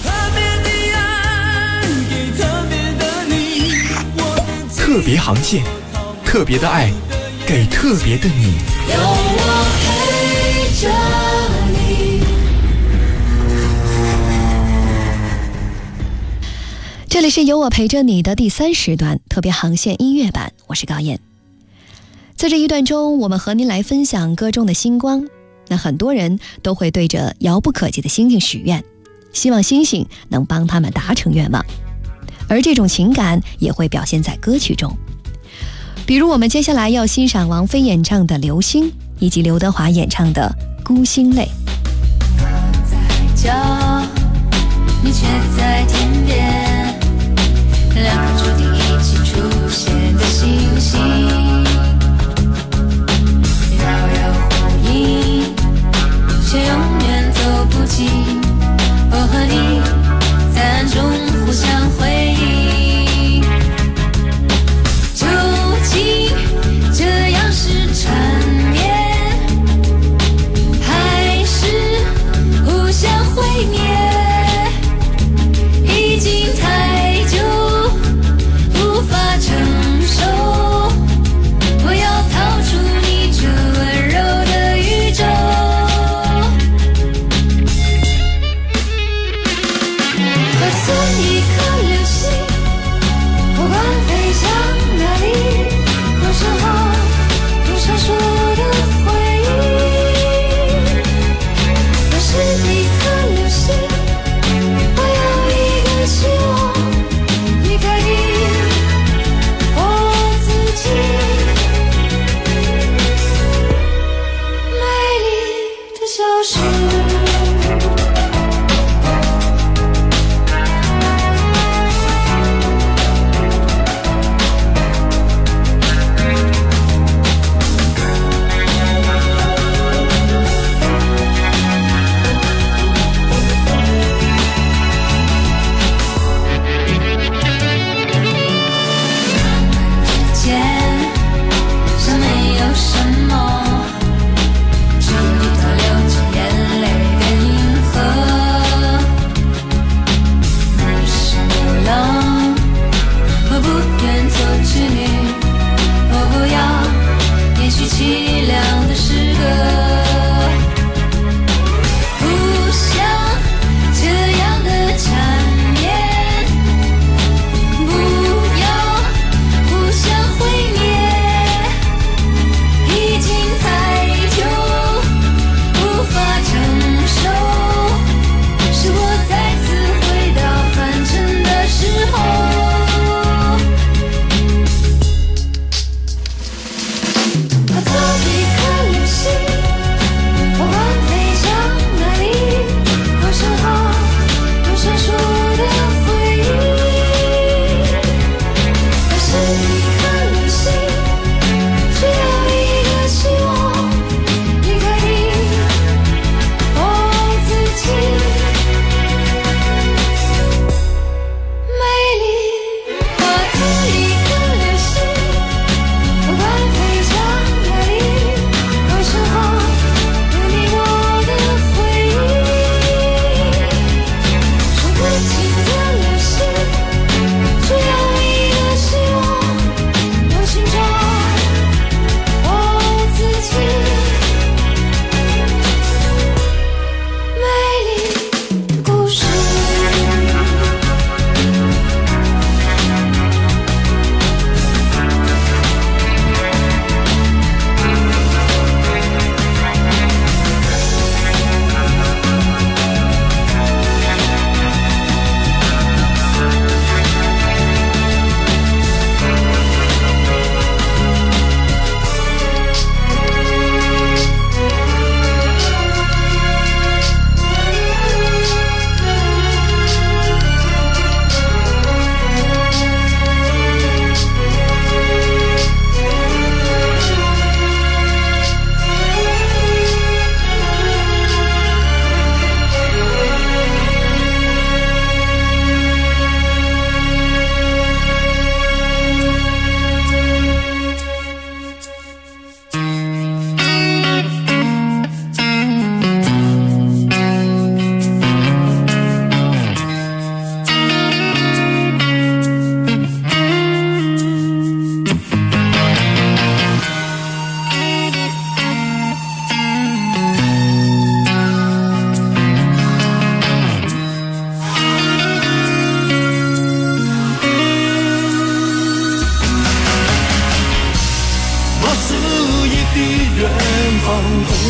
特别航线，特别的爱，给特别的你。 有我陪着你。 这里是有我陪着你的第3时段特别航线音乐版，我是高燕。在这一段中，我们和您来分享歌中的星光。那很多人都会对着遥不可及的星星许愿，希望星星能帮他们达成愿望，而这种情感也会表现在歌曲中。比如我们接下来要欣赏王菲演唱的《流星》，以及刘德华演唱的《孤星泪》。 我在家，你却在天边，两颗注定一起出现的星星，遥遥呼应，却永远走不近。我和你在暗中互相回应，究竟这样是缠绵，还是互相毁灭？已经太久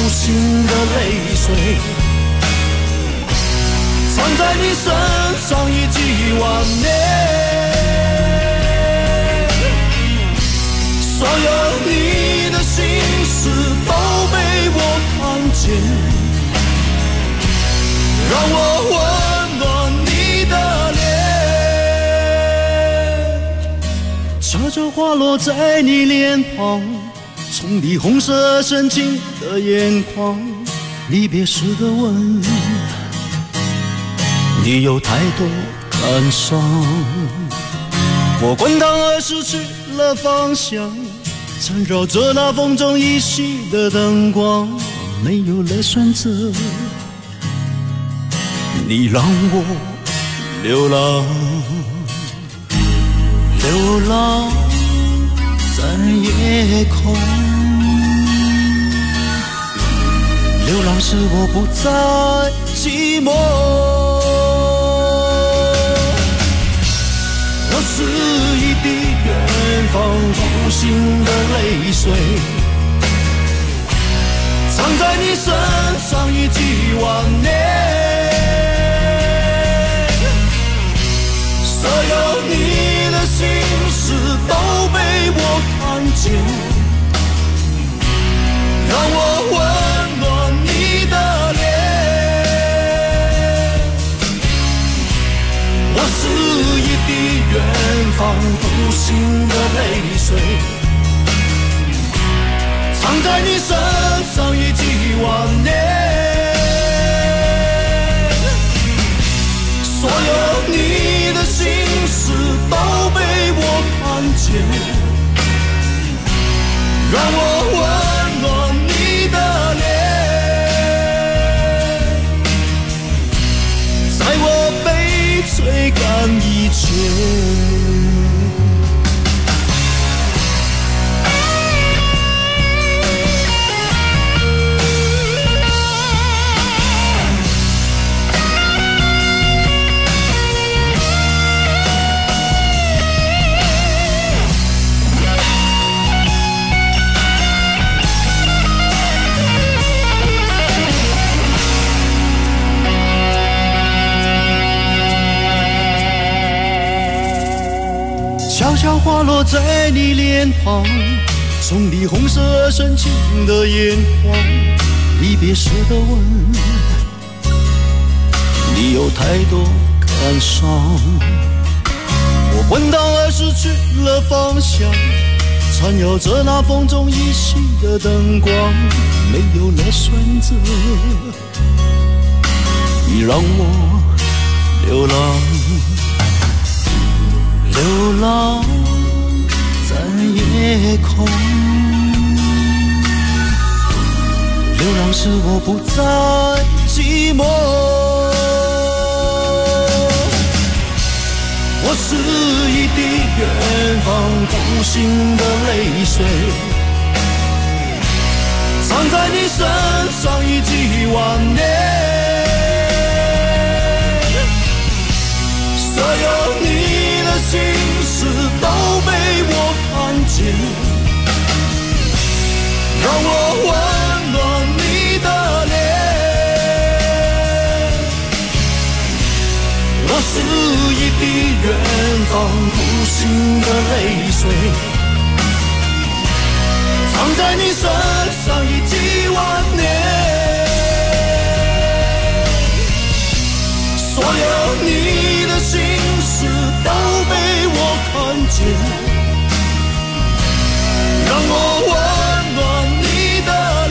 心的泪水，藏在你身上已几万年。所有你的心事都被我看见，让我温暖你的脸。悄悄滑落在你脸庞，从你红色深情的眼眶，离别时的吻，你有太多感伤。我滚烫而失去了方向，缠绕着那风中依稀的灯光，没有了选择，你让我流浪，流浪在夜空。流浪使我不再寂寞，我是一滴远方无形的泪水，藏在你身上已几万年。所有你的心事都被我看见，让我温暖你的脸。我是一滴远方无形的泪水，藏在你身上已几万年。所有你的心事都被我看见，让我温暖你的脸，在我被吹干以前。悄悄滑落在你脸庞，从你红色深情的眼眶，离别时的吻，你有太多感伤。我滚烫而失去了方向，缠绕着那风中依稀的灯光，没有了选择，你让我流浪，流浪在夜空。流浪使我不再寂寞，我是一滴远方无形的泪水，藏在你身上已几万年。所有你的心事都被我看见，让我温暖你的脸。我是一滴远方无形的泪水，藏在你身上已几万年。所有你的心事都被我看见，让我温暖你的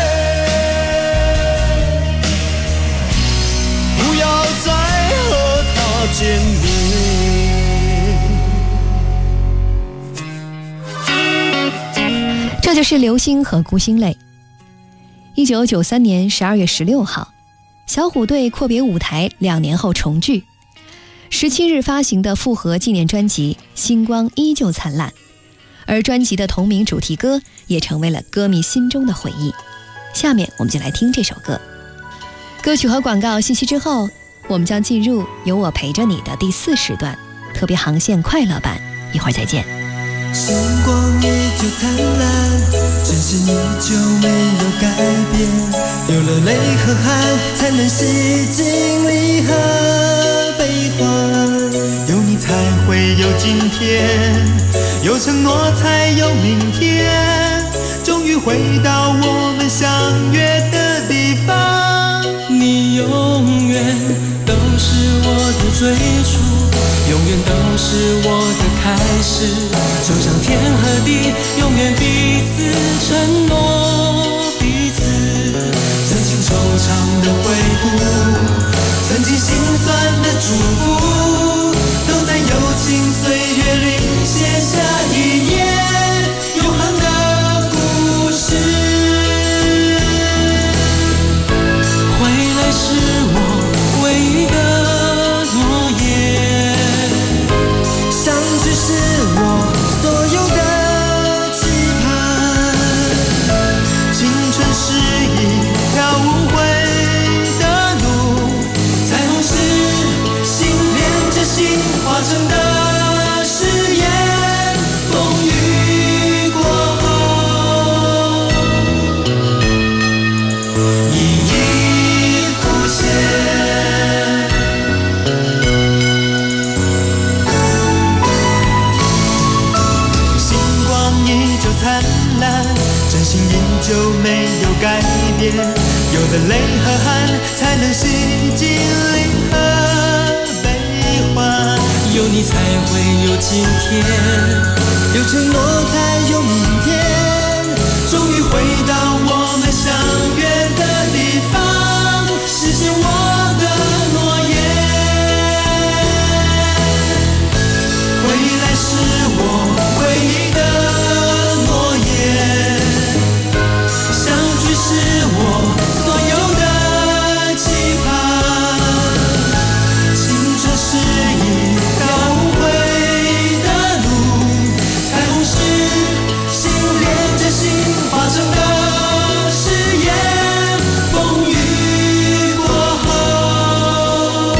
脸，不要再和他见面。这就是流星和孤星泪。1993年12月16号，小虎队阔别舞台2年后重聚，17日发行的复合纪念专辑《星光依旧灿烂》，而专辑的同名主题歌也成为了歌迷心中的回忆。下面我们就来听这首歌。歌曲和广告信息之后，我们将进入有我陪着你的第4时段特别航线快乐版，一会儿再见。 星光依旧灿烂，真心依旧没有改变。有了泪和汗，才能洗净离合悲欢。有你才会有今天，有承诺才有明天。终于回到我们相约的地方。 你永远都是我的最初，永远都是我的开始。就像天和地，永远彼此承诺彼此。 曾经惆怅的回顾，曾经心酸的祝福，都在友情岁月里写下一页永恒的故事。 回来是我唯一的诺言， 相聚是我所有的期盼。青春是一条无悔的路，彩虹是心连着心化成的誓言。风雨过后，一一浮现。星光依旧灿烂，真心依旧没有改变。有了泪和汗，才能洗净离合悲欢。 有你才会有今天， 有承诺才有明天。终于回到我们相约的地方，实现我的诺言。回来是我唯一的诺言，相聚是我所有的期盼。青春是一条无悔的路，彩虹是心连着心化成的誓言。风雨过后，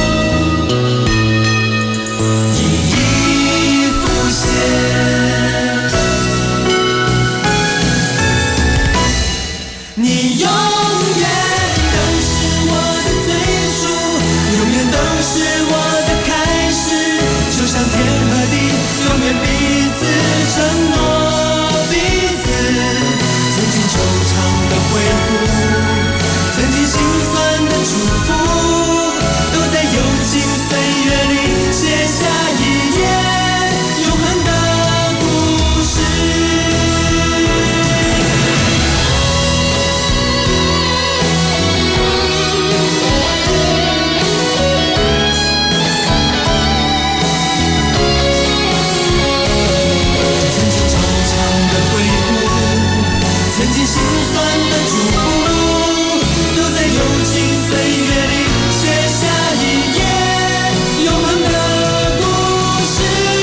一一浮现。你永远都是我的最初，永远都是我的开始。就像天和地，永远彼此承诺彼此。曾经惆怅的回顾，曾经心酸的祝福，都在友情岁月里写下一页永恒的故事。曾经惆怅的回顾，曾经心酸的祝福，都在友情岁月里写下一页永恒的故事。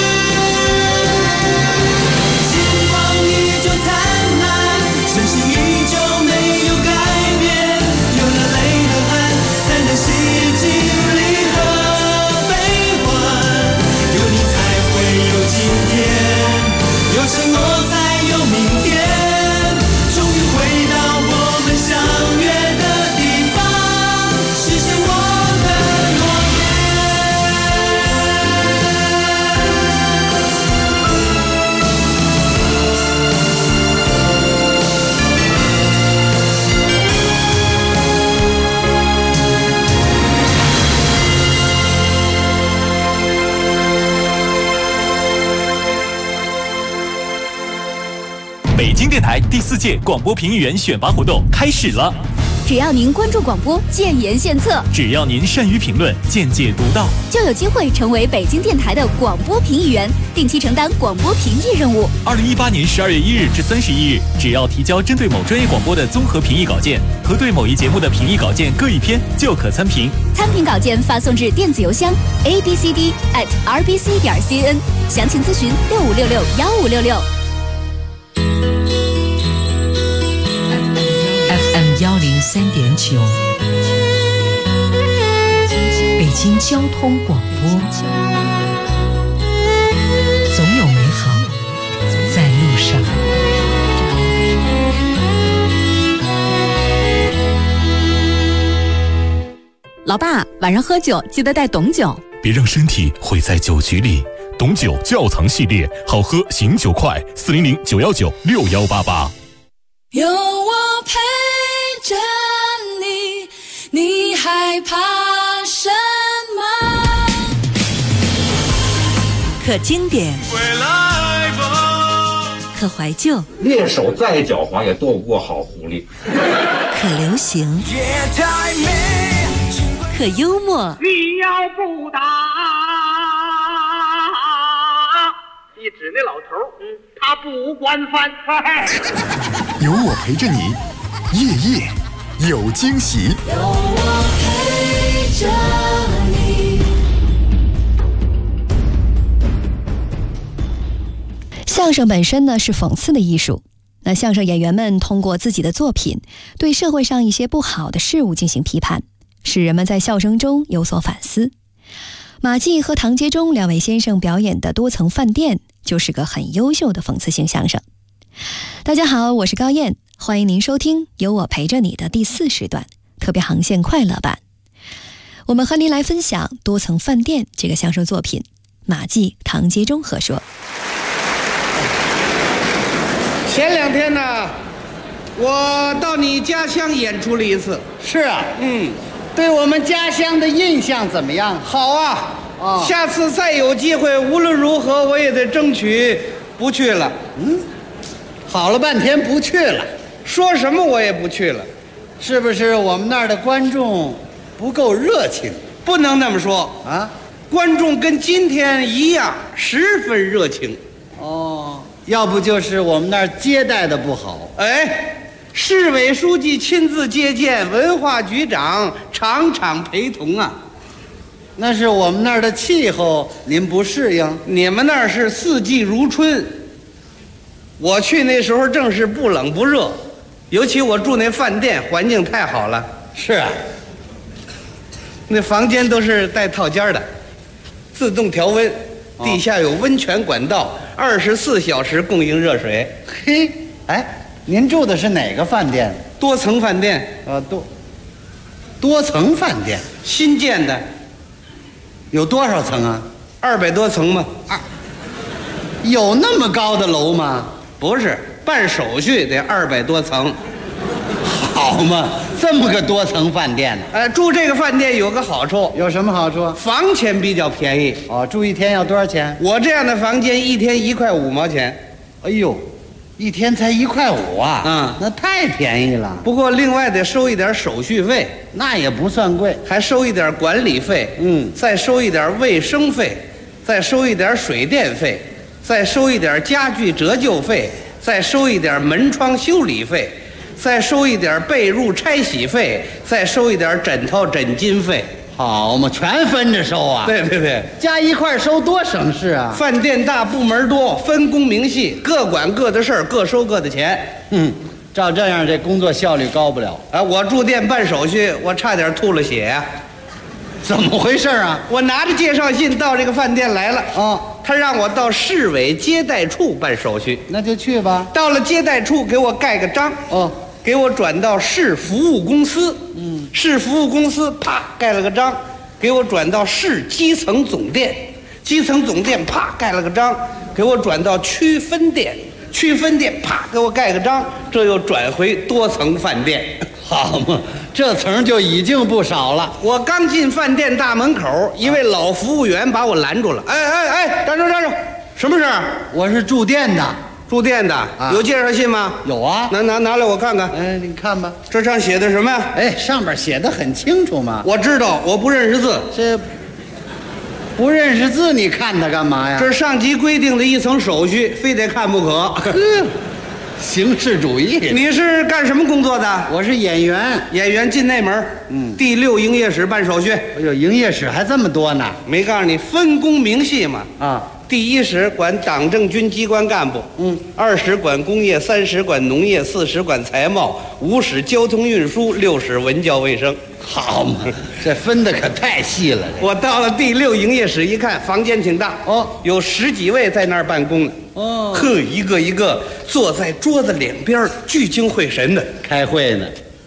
星光依旧灿烂，真心依旧没有改变。有了泪和汗，才能洗净离合悲欢。有你才会有今天，有承诺才有明天。终于回到我们相约的地方，实现我的诺北京电台第4届广播评议员选拔活动开始了。 只要您关注广播，建言献策， 只要您善于评论，见解独到， 就有机会成为北京电台的广播评议员，定期承担广播评议任务。 2018年12月1日至31日，只要提交针对某专业广播的综合评议稿件和对某一节目的评议稿件各1篇，就可参评。 参评稿件发送至电子邮箱 abcd@rbc.cn， 详情咨询65661566。 FM103.9，北京交通广播，总有美好老爸，晚上喝酒记得带董酒， 别让身体毁在酒局里。董酒窖藏系列，好喝醒酒快，400-919-6188。 有我陪着你，你害怕什么？ 可经典， 回来吧， 可怀旧， 猎手再狡猾也斗不过好狐狸。 可流行， 夜太美， 可幽默。 你要不打，一指那老头他不惯犯。 有我陪着你，夜夜有惊喜。 有我陪着你。 相声本身呢是讽刺的艺术，那相声演员们通过自己的作品，对社会上一些不好的事物进行批判，使人们在笑声中有所反思。马季和唐杰忠两位先生表演的《多层饭店》就是个很优秀的讽刺性相声。大家好，我是高燕，欢迎您收听有我陪着你的第4时段特别航线快乐版。我们和您来分享《多层饭店》这个相声作品，马季、唐杰忠合说。 前2天呢，我到你家乡演出了一次。 是啊，对我们家乡的印象怎么样？ 好啊，下次再有机会，无论如何我也得争取不去了。 好了半天不去了， 说什么我也不去了。 是不是我们那儿的观众不够热情？ 不能那么说啊， 观众跟今天一样，十分热情。 要不就是我们那儿接待的不好。 市委书记亲自接见，文化局长场场陪同啊。 那是我们那儿的气候您不适应， 你们那儿是四季如春，我去那时候正是不冷不热，尤其我住那饭店环境太好了。 是啊， 那房间都是带套间的，自动调温，地下有温泉管道，24小时供应热水。 嘿，您住的是哪个饭店？ 多层饭店。 多层饭店， 新建的。 有多少层啊 ？200多层吗？ 有那么高的楼吗？ 不是，办手续得200多层。 好嘛，这么个多层饭店呢？ 住这个饭店有个好处。 有什么好处？ 房钱比较便宜。 住一天要多少钱？ 我这样的房间1天1块5毛钱。 哎呦，1天才1块5啊！那太便宜了。 不过另外得收一点手续费， 那也不算贵， 还收一点管理费，再收一点卫生费，再收一点水电费，再收一点家具折旧费，再收一点门窗修理费，再收一点被褥拆洗费，再收一点枕头枕巾费。 好嘛，全分着收啊！ 对对对， 加一块收多省事啊！ 饭店大，部门多，分工明细，各管各的事儿，各收各的钱。 照这样这工作效率高不了。 我住店办手续，我差点吐了血呀！ 怎么回事啊？ 我拿着介绍信到这个饭店来了。他让我到市委接待处办手续， 那就去吧。 到了接待处，给我盖个章。给我转到市服务公司。市服务公司啪盖了个章，给我转到市基层总店。基层总店啪盖了个章，给我转到区分店。区分店啪给我盖个章，这又转回多层饭店。 好嘛，这层就已经不少了。 我刚进饭店大门口，一位老服务员把我拦住了。站住，什么事儿？ 我是住店的。 住店的，有介绍信吗？ 有啊， 拿来我看看。 你看吧， 这上写的什么呀？ 上面写的很清楚嘛。 我知道，我不认识字。 这不认识字，你看它干嘛呀？ 这是上级规定的一层手续，非得看不可。 形式主义。 你是干什么工作的？ 我是演员。 演员进内门，第6营业室办手续。 营业室还这么多呢？ 没告诉你分工明细吗？第1室管党政军机关干部，2室管工业，3室管农业，4室管财贸，5室交通运输，6室文教卫生。 好嘛，这分的可太细了。 我到了第6营业室一看，房间挺大，有10几位在那儿办公呢。一个一个坐在桌子两边，聚精会神的开会呢。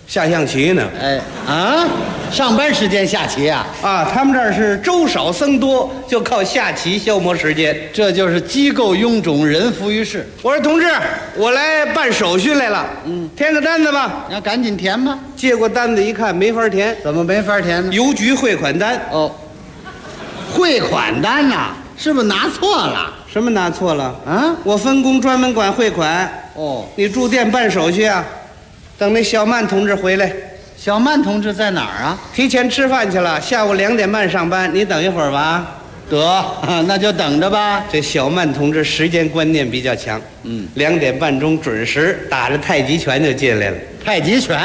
下象棋呢。 哎啊，上班时间下棋啊？ 啊，他们这儿是粥少僧多，就靠下棋消磨时间。 这就是机构臃肿，人浮于事。 我说同志，我来办手续来了。填个单子吧。 要赶紧填吧。 接过单子一看，没法填。 怎么没法填呢？ 邮局汇款单。 哦，汇款单呐，是不是拿错了？ 什么拿错了？ 啊， 我分工专门管汇款。 哦， 你住店办手续啊？等那小曼同志回来。 小曼同志在哪儿啊？ 提前吃饭去了，下午2点半上班，你等一会儿吧。 得，那就等着吧。 这小曼同志时间观念比较强。2点半钟准时打着太极拳就进来了。 太极拳？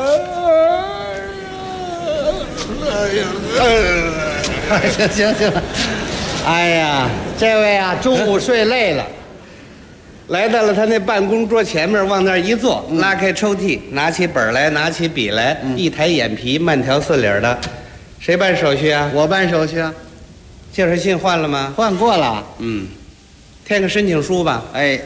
行，哎呀，这位啊，中午睡累了。 来到了他那办公桌前面，往那儿一坐，拉开抽屉，拿起本来，拿起笔来，一抬眼皮，慢条斯理的。谁办手续啊？ 我办手续啊。 介绍信换了吗？ 换过了。 填个申请书吧。 哎，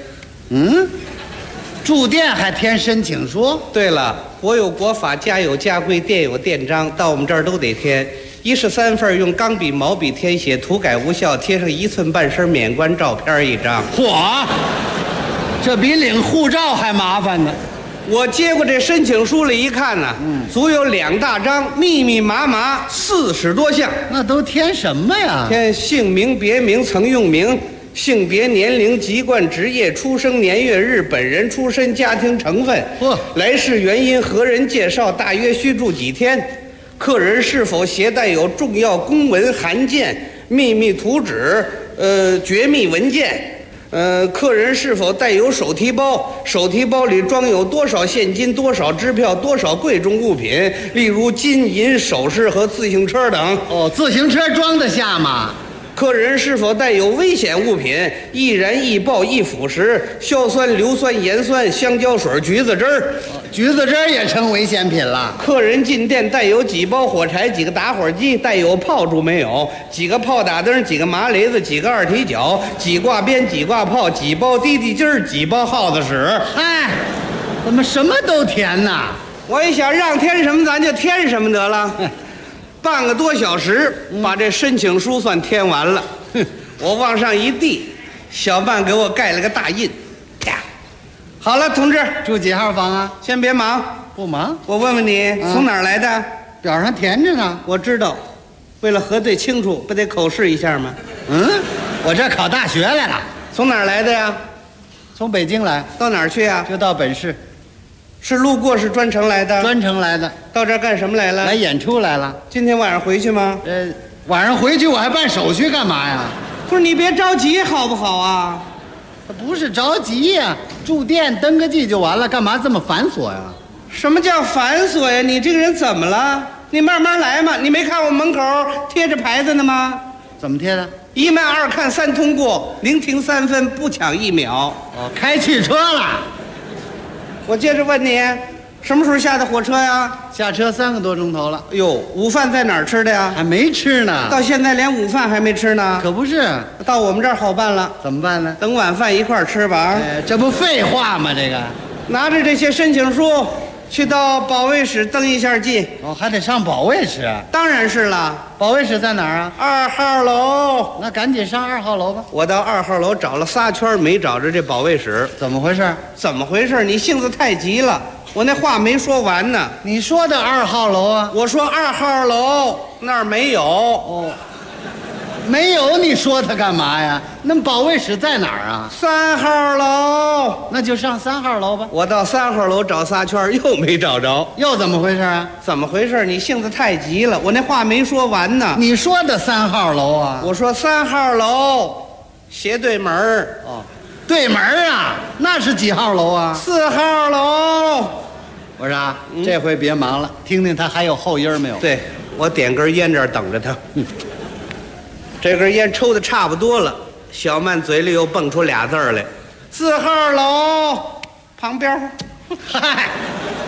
住店还填申请书？ 对了，国有国法，家有家规，店有店章，到我们这儿都得填。1式3份，用钢笔、毛笔填写，涂改无效，贴上1寸半身免冠照片1张。 嚯！这比领护照还麻烦呢。 我接过这申请书来一看呢，足有2大张，密密麻麻40多项。 那都填什么呀？ 填姓名、别名、曾用名、性别、年龄、籍贯、职业、出生年月日、本人出身、家庭成分、来世原因、何人介绍、大约需住几天、客人是否携带有重要公文函件、秘密图纸、绝密文件。客人是否带有手提包？手提包里装有多少现金、多少支票、多少贵重物品，例如金银首饰和自行车等。 哦，自行车装得下吗？ 客人是否带有危险物品，易燃、易爆、易腐蚀，硝酸、硫酸、盐酸、香蕉水、橘子汁儿。 橘子汁儿也成危险品了。 客人进店带有几包火柴、几个打火机，带有炮竹没有？几个炮打灯、几个麻雷子、几个二踢脚、几挂鞭、几挂炮、几包滴滴筋儿、几包耗子屎。 哎，怎么什么都填呐？ 我一想，让填什么咱就填什么得了。半个多小时，把这申请书算填完了。我往上一递，小曼给我盖了个大印。啪，好了，同志， 住几号房啊？ 先别忙， 不忙。 我问问你，从哪儿来的？ 表上填着呢。 我知道，为了核对清楚，不得口试一下吗？ 我这考大学来了。 从哪儿来的呀？ 从北京来。 到哪儿去呀？ 就到本市。 是路过，是专程来的？ 专程来的。 到这儿干什么来了？ 来演出来了。 今天晚上回去吗？ 晚上回去我还办手续干嘛呀？ 不是，你别着急好不好啊？ 不是着急呀，住店登个记就完了，干嘛这么繁琐呀？ 什么叫繁琐呀？你这个人怎么了？你慢慢来嘛。你没看我门口贴着牌子呢吗？ 怎么贴的 ？1慢2看3通过，零停3分，不抢1秒。 哦，开汽车了。 我接着问你，什么时候下的火车呀？ 下车3个多钟头了。 哟，午饭在哪儿吃的呀？ 还没吃呢。 到现在连午饭还没吃呢。 可不是， 到我们这儿好办了。 怎么办呢？ 等晚饭一块儿吃吧。 这不废话吗？这个， 拿着这些申请书，去到保卫室登一下记。 哦，还得上保卫室啊？ 当然是了。 保卫室在哪儿啊 ？2号楼。 那赶紧上2号楼吧。 我到2号楼找了3圈，没找着这保卫室。 怎么回事？ 怎么回事？你性子太急了，我那话没说完呢。 你说的2号楼啊？ 我说2号楼那儿没有。 哦，没有，你说它干嘛呀？那么保卫室在哪儿啊 ？3号楼。 那就上3号楼吧。 我到3号楼找3圈，又没找着。 又怎么回事啊？ 怎么回事？你性子太急了，我那话没说完呢。 你说的3号楼啊？ 我说3号楼斜对门儿。 哦，对门啊？那是几号楼啊 ？4号楼。 我说啊，这回别忙了，听听他还有后音没有？ 对，我点根烟这儿等着他。这根烟抽的差不多了，小曼嘴里又蹦出俩字来：4号楼旁边。 嗨，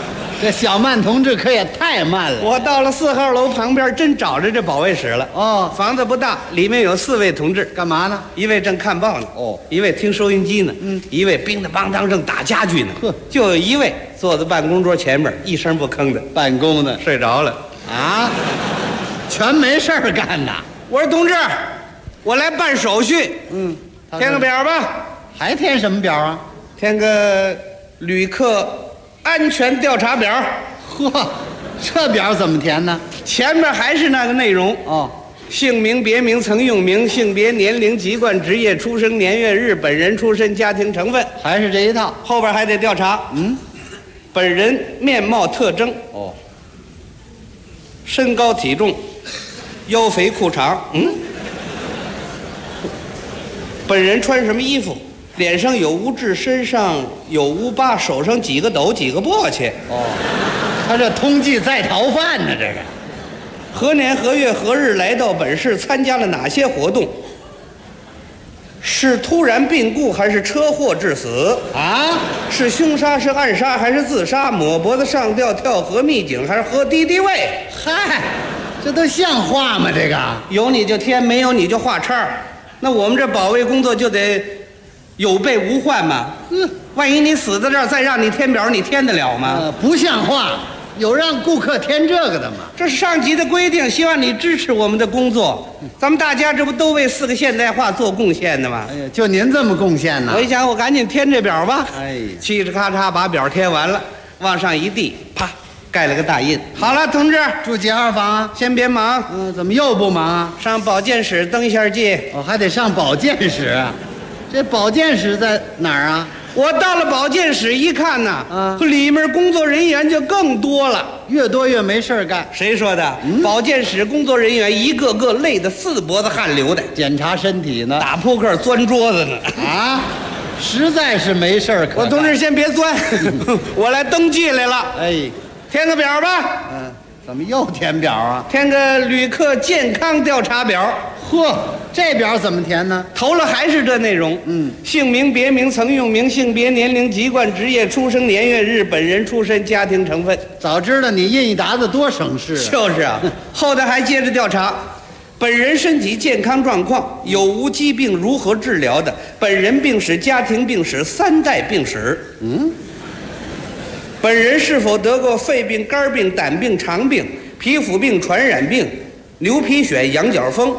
这小曼同志可也太慢了。 我到了4号楼旁边，真找着这保卫室了。 哦， 房子不大，里面有4位同志， 干嘛呢？ 一位正看报呢， 哦， 一位听收音机呢，一位乒当梆当正打家具呢，就有一位坐在办公桌前面，一声不吭的办公呢， 睡着了。 啊，全没事儿干呐。 我说同志，我来办手续，填个表吧。 还填什么表啊？ 填个旅客安全调查表。 呵，这表怎么填呢？ 前面还是那个内容哦， 姓名、别名、曾用名、性别、年龄、籍贯、职业、出生年月日、本人出身、家庭成分， 还是这一套。 后边还得调查，本人面貌特征，身高体重，腰肥裤长，本人穿什么衣服？脸上有污痣，身上有污疤，手上几个斗，几个簸箕。 他这通缉在逃犯呢，这是。 何年何月何日来到本市，参加了哪些活动？是突然病故还是车祸致死？ 啊？ 是凶杀是暗杀还是自杀？抹脖子上吊、跳河秘井还是喝敌敌畏？ 嗨，这都像话吗？这个有你就填，没有你就画叉。那我们这保卫工作就得有备无患嘛。万一你死在这儿，再让你填表，你填得了吗？ 不像话。有让顾客填这个的吗？ 这是上级的规定，希望你支持我们的工作。咱们大家这不都为4个现代化做贡献的吗？ 哎呀，就您这么贡献呢？ 我一想，我赶紧填这表吧。 哎， 嘁哧咔嚓把表填完了，往上一递，啪，盖了个大印。好了，同志， 住几号房啊？ 先别忙。 怎么又不忙啊？ 上保健室登一下记。 还得上保健室啊？这保健室在哪儿啊？ 我到了保健室一看呐，里面工作人员就更多了， 越多越没事干。 谁说的？保健室工作人员一个个累得4脖子汗流的， 检查身体呢， 打扑克、钻桌子呢。 啊，实在是没事可干。 我同志先别钻，我来登记来了。 哎， 填个表吧。 怎么又填表啊？ 填个旅客健康调查表。 嚯，这表怎么填呢？ 投了还是这内容。姓名、别名、曾用名、性别、年龄、籍贯、职业、出生年月日、本人出身、家庭成分。 早知道你印一沓子多省事啊。 就是啊，后头还接着调查，本人身体健康状况，有无疾病，如何治疗的，本人病史、家庭病史、3代病史。本人是否得过肺病、肝病、胆病、肠病、皮肤病、传染病、牛皮癣、羊角风？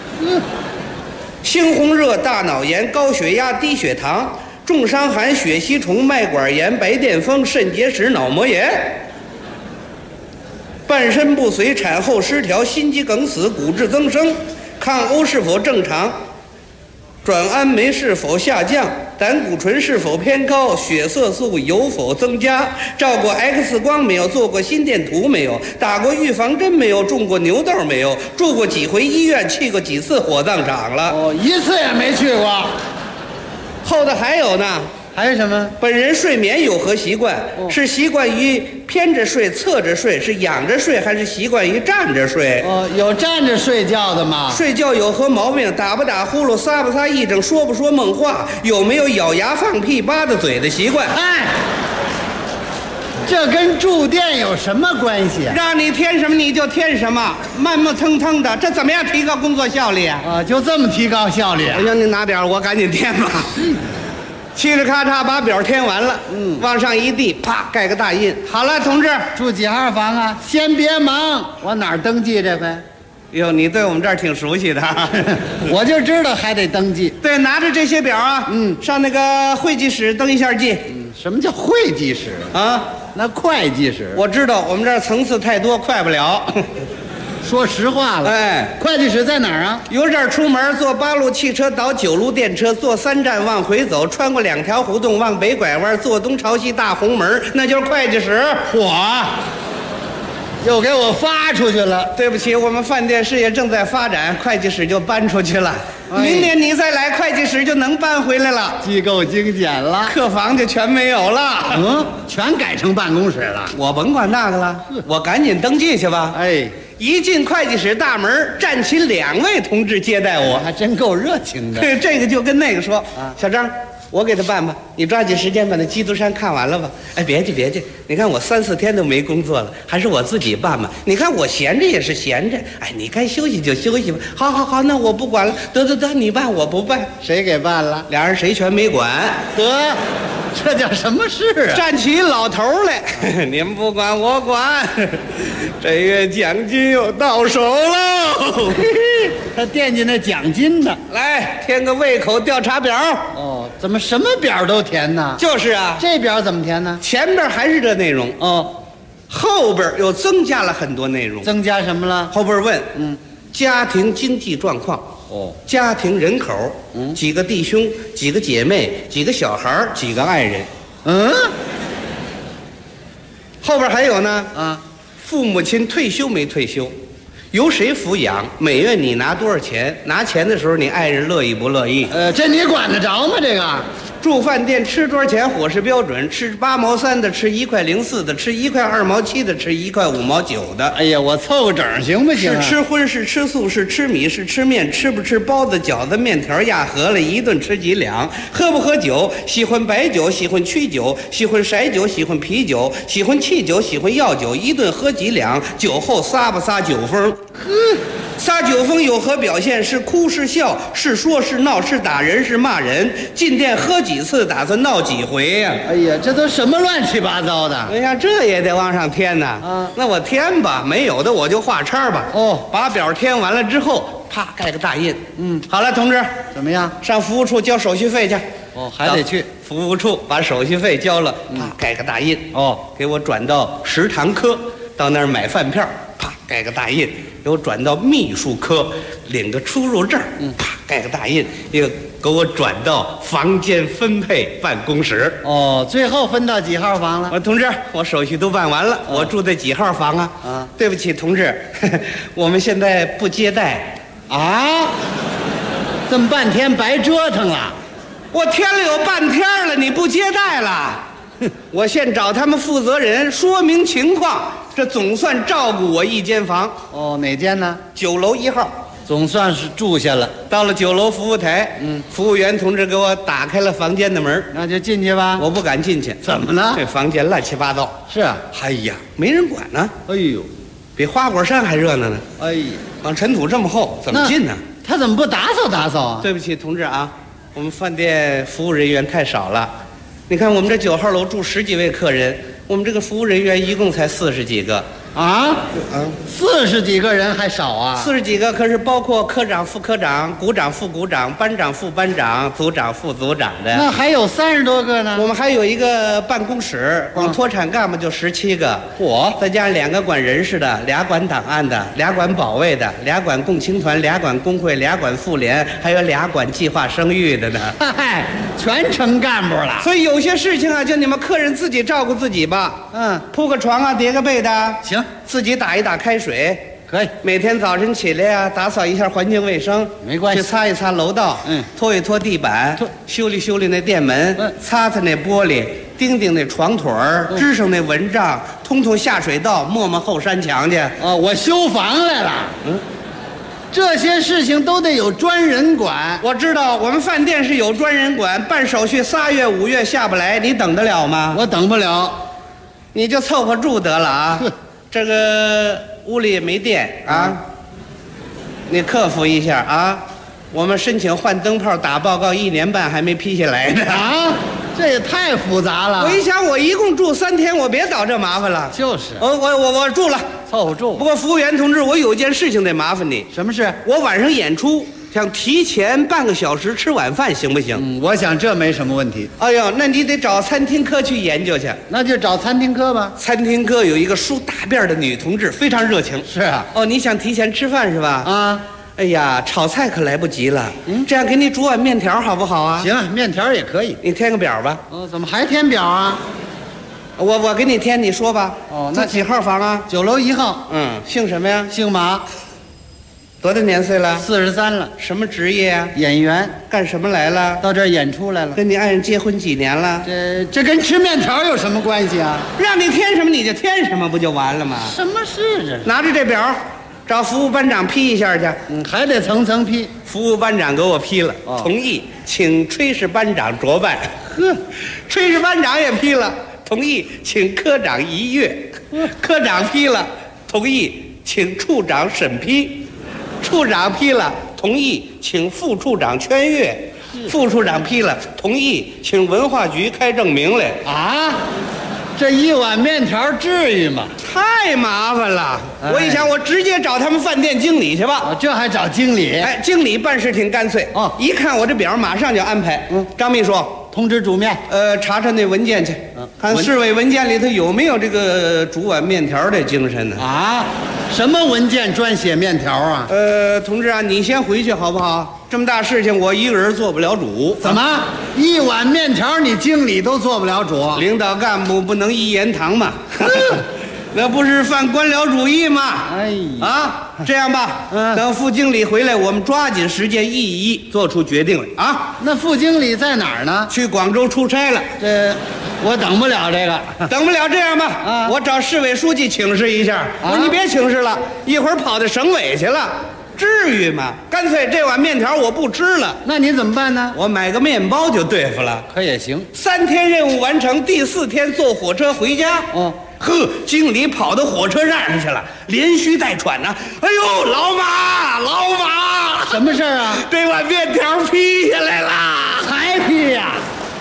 猩红热、大脑炎、高血压、低血糖、重伤寒、血吸虫、脉管炎、白癜风、肾结石、脑膜炎。半身不遂、产后失调、心肌梗死、骨质增生、抗欧是否正常、转氨酶是否下降、胆固醇是否偏高、血色素有否增加、照过 X 光没有、做过心电图没有、打过预防针没有、种过牛痘没有、住过几回医院、去过几次火葬场了？ 一次也没去过。 后头还有呢。 还有什么？ 本人睡眠有何习惯？是习惯于偏着睡、侧着睡，是仰着睡，还是习惯于站着睡？ 有站着睡觉的吗？ 睡觉有何毛病？打不打呼噜？撒不撒癔症？说不说梦话？有没有咬牙放屁、吧嗒嘴的习惯？ 哎，这跟住店有什么关系啊？ 让你填什么你就填什么，慢慢腾腾的，这怎么样提高工作效率啊？ 就这么提高效率？ 我让你拿点，我赶紧填吧。嘁哧咔嚓把表填完了，往上一递，啪盖个大印。好了，同志， 住几号房啊？先别忙，我哪儿登记这回？ 哟，你对我们这儿挺熟悉的。 我就知道还得登记。 对，拿着这些表啊，上那个会计室登一下记。 什么叫会计室啊？ 那会计室。 我知道，我们这儿层次太多，快不了。 说实话了， 哎， 会计室在哪儿啊？ 由这儿出门，坐8路汽车倒9路电车，坐3站往回走，穿过2条胡同往北拐弯，坐东朝西大红门，那就是会计室。 嚯，又给我发出去了。 对不起，我们饭店事业正在发展，会计室就搬出去了。明年你再来，会计室就能搬回来了。 机构精简了， 客房就全没有了。 全改成办公室了。 我甭管那个了，我赶紧登记去吧。 哎。 一进会计室大门，站起2位同志接待我， 还真够热情的。 对，这个就跟那个说：“小张， 我给他办吧，你抓紧时间把那《基督山》看完了吧。哎，别急，你看我3、4天都没工作了，还是我自己办吧。你看我闲着也是闲着，哎，你该休息就休息吧。好，那我不管了，得，你办我不办， 谁给办了？ 俩人谁全没管。 得，这叫什么事啊？ 站起一老头来，你们不管我管，这月奖金又到手喽。 他惦记那奖金呢。 来，填个胃口调查表。 哦，怎么什么表都填呢？ 就是啊， 这表怎么填呢？ 前边还是这内容哦， 后边又增加了很多内容。 增加什么了？ 后边问，家庭经济状况，家庭人口，几个弟兄，几个姐妹，几个小孩，几个爱人。后边还有呢，父母亲退休没退休？由谁抚养？每月你拿多少钱？拿钱的时候，你爱人乐意不乐意？ 这你管得着吗？这个住饭店吃多少钱？伙食标准：吃8毛3的，吃1块04的，吃1块2毛7的，吃1块5毛9的。 哎呀，我凑个整行不行？ 是吃荤，是吃素，是吃米，是吃面，吃不吃包子、饺子、面条、压饸饹，一顿吃几两？喝不喝酒？喜欢白酒，喜欢曲酒，喜欢色酒，喜欢啤酒，喜欢汽酒，喜欢药酒，一顿喝几两？酒后撒不撒酒疯？撒酒疯有何表现？是哭是笑，是说是闹，是打人是骂人？进店喝几次？打算闹几回呀？ 哎呀，这都什么乱七八糟的！ 哎呀，这也得往上添呢。那我添吧，没有的我就画叉吧。把表填完了之后，啪盖个大印。好了，同志， 怎么样？ 上服务处交手续费去。 还得去服务处把手续费交了，啪盖个大印。给我转到食堂科，到那儿买饭票，啪盖个大印。给我转到秘书科，领个出入证，啪盖个大印，又给我转到房间分配办公室。 最后分到几号房了？ 同志，我手续都办完了，我住在几号房啊？对不起，同志，我们现在不接待。 这么半天白折腾了， 我填了有半天了，你不接待了？我现找他们负责人说明情况，这总算照顾我一间房。 哪间呢 ？9楼1号。 总算是住下了。 到了9楼服务台，服务员同志给我打开了房间的门。 那就进去吧。 我不敢进去。 怎么呢？ 这房间乱七八糟。 是啊。 哎呀，没人管呢。 哎呦， 比花果山还热闹呢。 哎呀， 往尘土这么厚，怎么进呢？ 他怎么不打扫打扫啊？ 对不起，同志啊，我们饭店服务人员太少了。你看我们这9号楼住10几位客人，我们这个服务人员一共才40几个。 40几个人还少啊 ？40几个可是包括科长、副科长、股长、副股长、班长、副班长、组长、副组长的。 那还有30多个呢。 我们还有一个办公室，光脱产干部就17个。再加上2个管人事的，2管档案的，2管保卫的，2管共青团，2管工会，2管妇联，还有2管计划生育的呢。 嗨，全成干部了。 所以有些事情啊，就你们客人自己照顾自己吧。铺个床啊，叠个被的。 行。 自己打一打开水， 可以。 每天早晨起来呀，打扫一下环境卫生， 没关系。 去擦一擦楼道，拖一拖地板，修理修理那店门，擦擦那玻璃，钉钉那床腿儿，支上那蚊帐，通通下水道，抹抹后山墙去。 我修房来了。这些事情都得有专人管。 我知道，我们饭店是有专人管，办手续3月5月下不来，你等得了吗？ 我等不了， 你就凑合住得了啊。这个屋里也没电啊，你克服一下啊。我们申请换灯泡打报告1年半还没批下来呢。 这也太复杂了。 我一想，我一共住3天，我别找这麻烦了。 就是。 我住了， 凑合住。 不过服务员同志，我有件事情得麻烦你。 什么事？ 我晚上演出。想提前半个小时吃晚饭行不行？ 我想这没什么问题。 哎呦，那你得找餐厅科去研究去。 那就找餐厅科吧。 餐厅科有一个梳大辫的女同志，非常热情。 是啊。 你想提前吃饭是吧？哎呀，炒菜可来不及了。这样给你煮碗面条好不好啊？ 行，面条也可以。 你填个表吧。 怎么还填表啊？ 我给你填，你说吧。 那几号房啊 ？9楼1号。 姓什么呀？ 姓马。 多大年岁了 ？43了。 什么职业啊？ 演员。 干什么来了？ 到这儿演出来了。 跟你爱人结婚几年了？ 这跟吃面条有什么关系啊？ 让你填什么你就填什么，不就完了吗？ 什么事这？ 拿着这表， 找服务班长批一下去。 还得层层批。 服务班长给我批了，同意，请炊事班长酌办。炊事班长也批了，同意，请科长一阅。科长批了，同意，请处长审批。处长批了，同意，请副处长圈阅。副处长批了，同意，请文化局开证明来。 啊，这一碗面条至于吗？ 太麻烦了。我一想，我直接找他们饭店经理去吧。 这还找经理？ 哎，经理办事挺干脆。一看我这表，马上就安排。张秘书， 通知煮面。 查查那文件去，看市委文件里头有没有这个煮碗面条的精神呢？ 啊，什么文件专写面条啊？ 同志啊，你先回去好不好？这么大事情，我一个人做不了主。 怎么一碗面条你经理都做不了主？ 领导干部不能一言堂嘛。那不是犯官僚主义吗？ 哎呀， 啊，这样吧，等副经理回来，我们抓紧时间一做出决定来啊。 那副经理在哪儿呢？ 去广州出差了。 我等不了这个， 等不了。这样吧，我找市委书记请示一下。我说你别请示了，一会儿跑到省委去了。至于吗？干脆这碗面条我不吃了。 那你怎么办呢？ 我买个面包就对付了。 可也行。 3天任务完成，第4天坐火车回家。经理跑到火车站上去了，连续带喘呢。哎呦，老马， 什么事儿啊？ 这碗面条批下来了。 才批呀！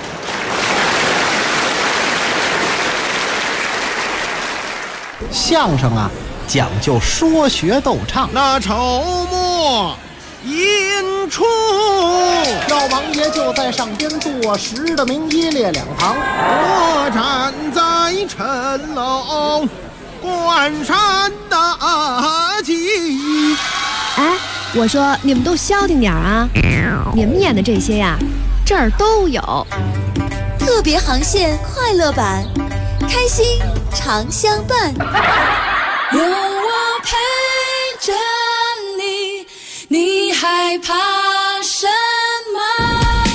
相声啊，讲究说学逗唱。 那筹末引出， 老王爷就在上边坐实的名一列两旁， 我站在城楼观山大吉。 哎，我说你们都消停点啊！你们演的这些呀，这儿都有。 特别航线快乐版，开心常相伴。 有我陪着你，你害怕什么？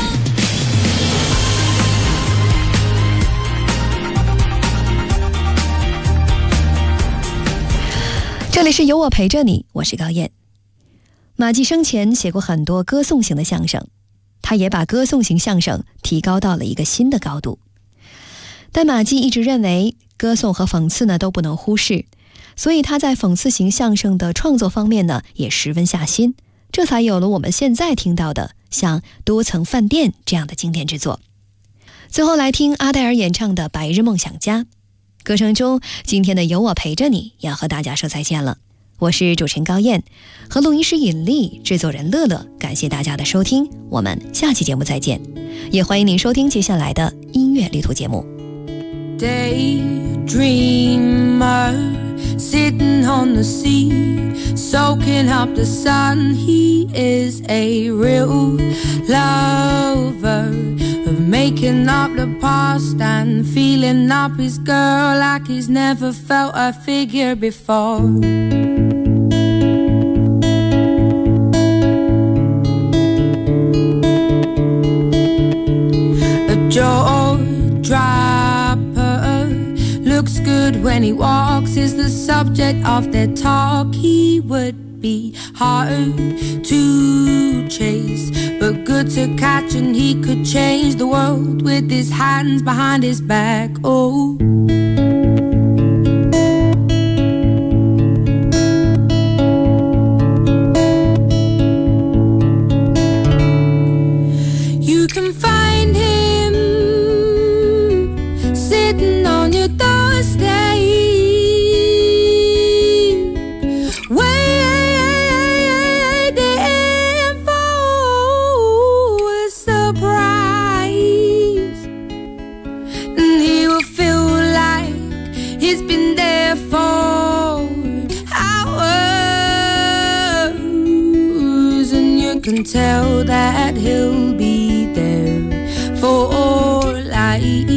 这里是有我陪着你，我是高燕。马季生前写过很多歌颂型的相声，他也把歌颂型相声提高到了一个新的高度。但马季一直认为歌颂和讽刺呢都不能忽视，所以他在讽刺型相声的创作方面呢也十分下心，这才有了我们现在听到的像多层饭店这样的经典之作。最后来听阿黛尔演唱的《白日梦想家》。歌声中，今天的有我陪着你要和大家说再见了。我是主持人高燕，和录音师尹丽，制作人乐乐，感谢大家的收听，我们下期节目再见，也欢迎您收听接下来的音乐旅途节目。 Daydreamer sitting on the sea, soaking up the sun. He is a real lover of making up the past and feeling up his girl like he's never felt a figure before. A jaw dropper looks good when he walks, is the subject of their talk. He would be hard to chase, but good to catch, and he could change the world with his hands behind his back. Oh, you can find him sitting on your doorstep, waiting for a surprise, and he will feel like he's been there for hours, and you can tell that he'll be there for life.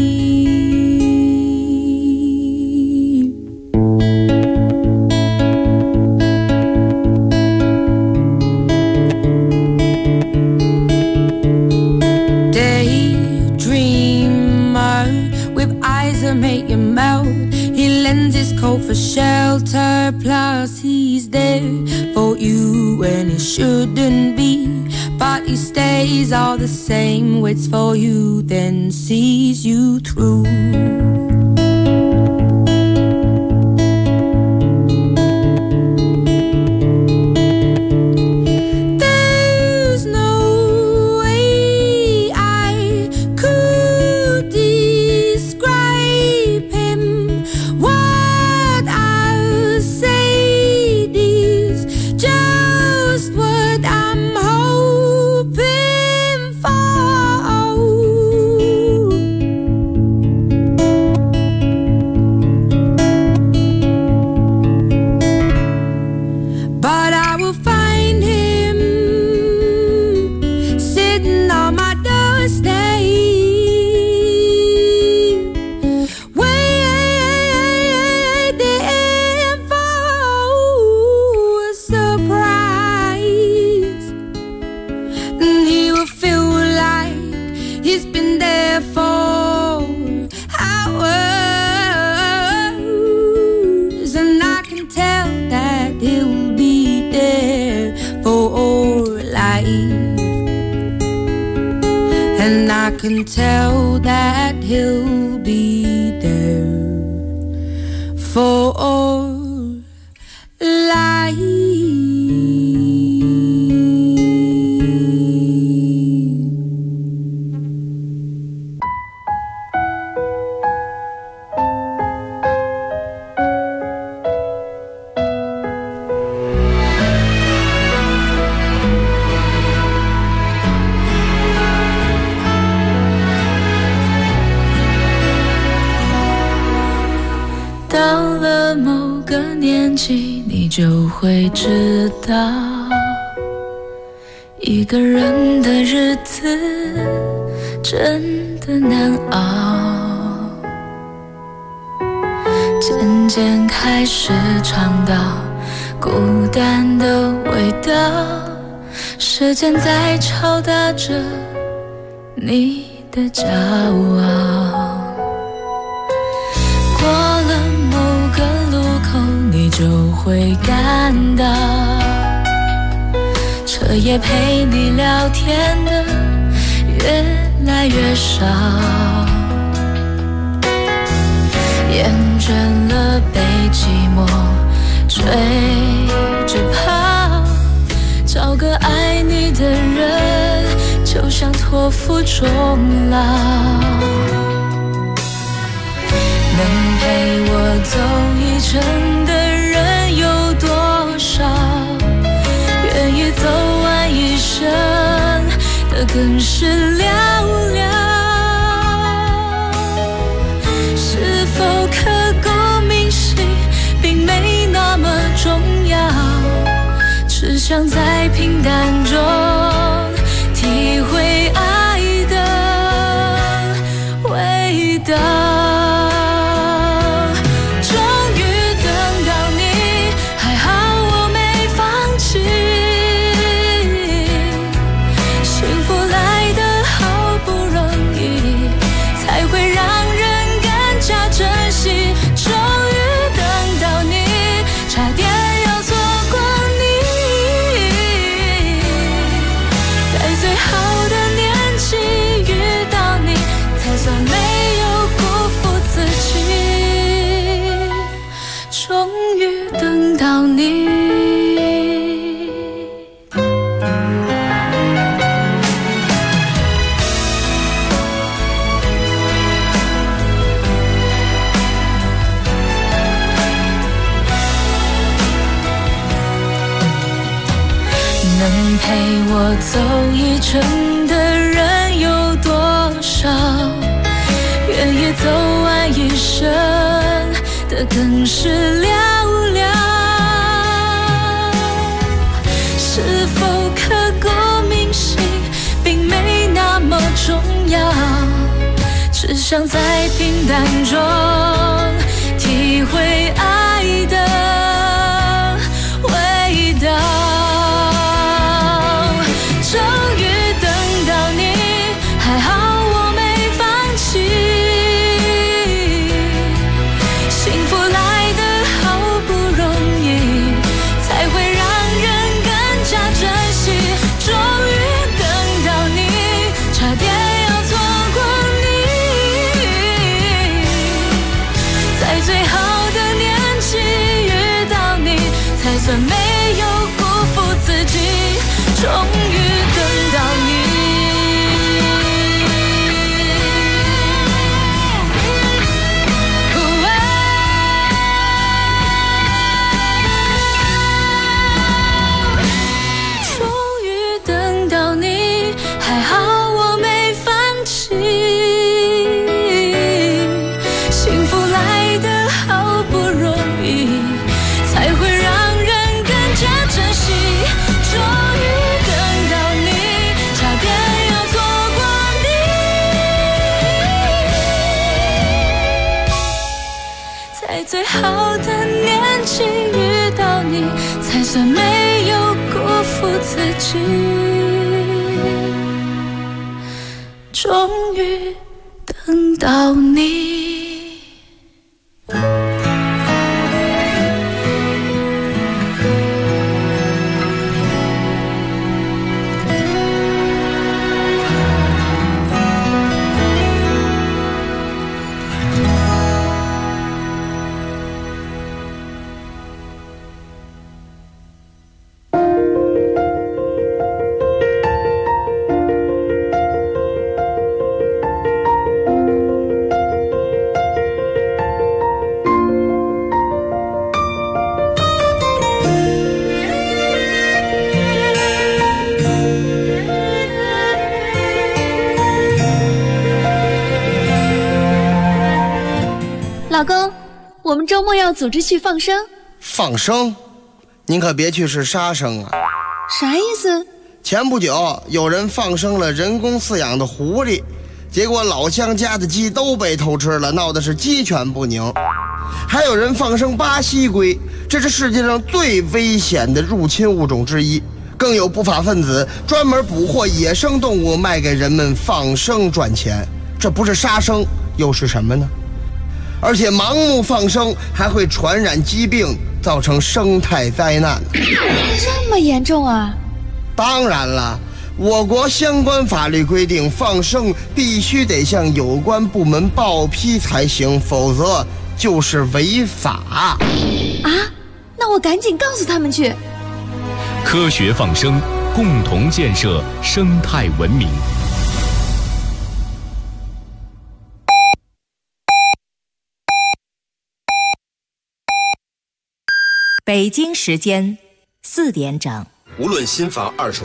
Daydreamer with eyes that make you melt, he lends his coat for shelter, plus he's there for you when he shouldn't be. But he stays all the same, waits for you, then sees you through. And I can tell that he'll be there for life. 到了某个年纪，你就会知道，一个人的日子真的难熬。渐渐开始尝到孤单的味道，时间在敲打着你的骄傲。过了某个路口，你就会感到，彻夜陪你聊天的越来越少，厌倦了被寂寞追着跑，找个爱你的人，就像托付终老。能陪我走一程的人有多少？愿意走完一生的更是寥寥。是否刻骨铭心，并没那么重要，只想在平淡中体会爱的味道。能陪我走一程的人有多少？愿意走完一生的更是寥寥。是否刻骨铭心，并没那么重要，只想在平淡中体会爱的味道。终于等到你，还好我没放弃。幸福来的终于等到你。最好的年纪遇到你，才算没有辜负自己。终于等到你。 老公，我们周末要组织去放生。 放生？您可别去是杀生啊！ 啥意思？ 前不久有人放生了人工饲养的狐狸，结果老乡家的鸡都被偷吃了，闹得是鸡犬不宁。还有人放生巴西龟，这是世界上最危险的入侵物种之一。更有不法分子专门捕获野生动物卖给人们放生赚钱，这不是杀生又是什么呢？而且盲目放生还会传染疾病，造成生态灾难。 这么严重啊？ 当然了，我国相关法律规定，放生必须得向有关部门报批才行，否则就是违法。 啊？那我赶紧告诉他们去。 科学放生，共同建设生态文明。 北京时间4点整。 无论新房二手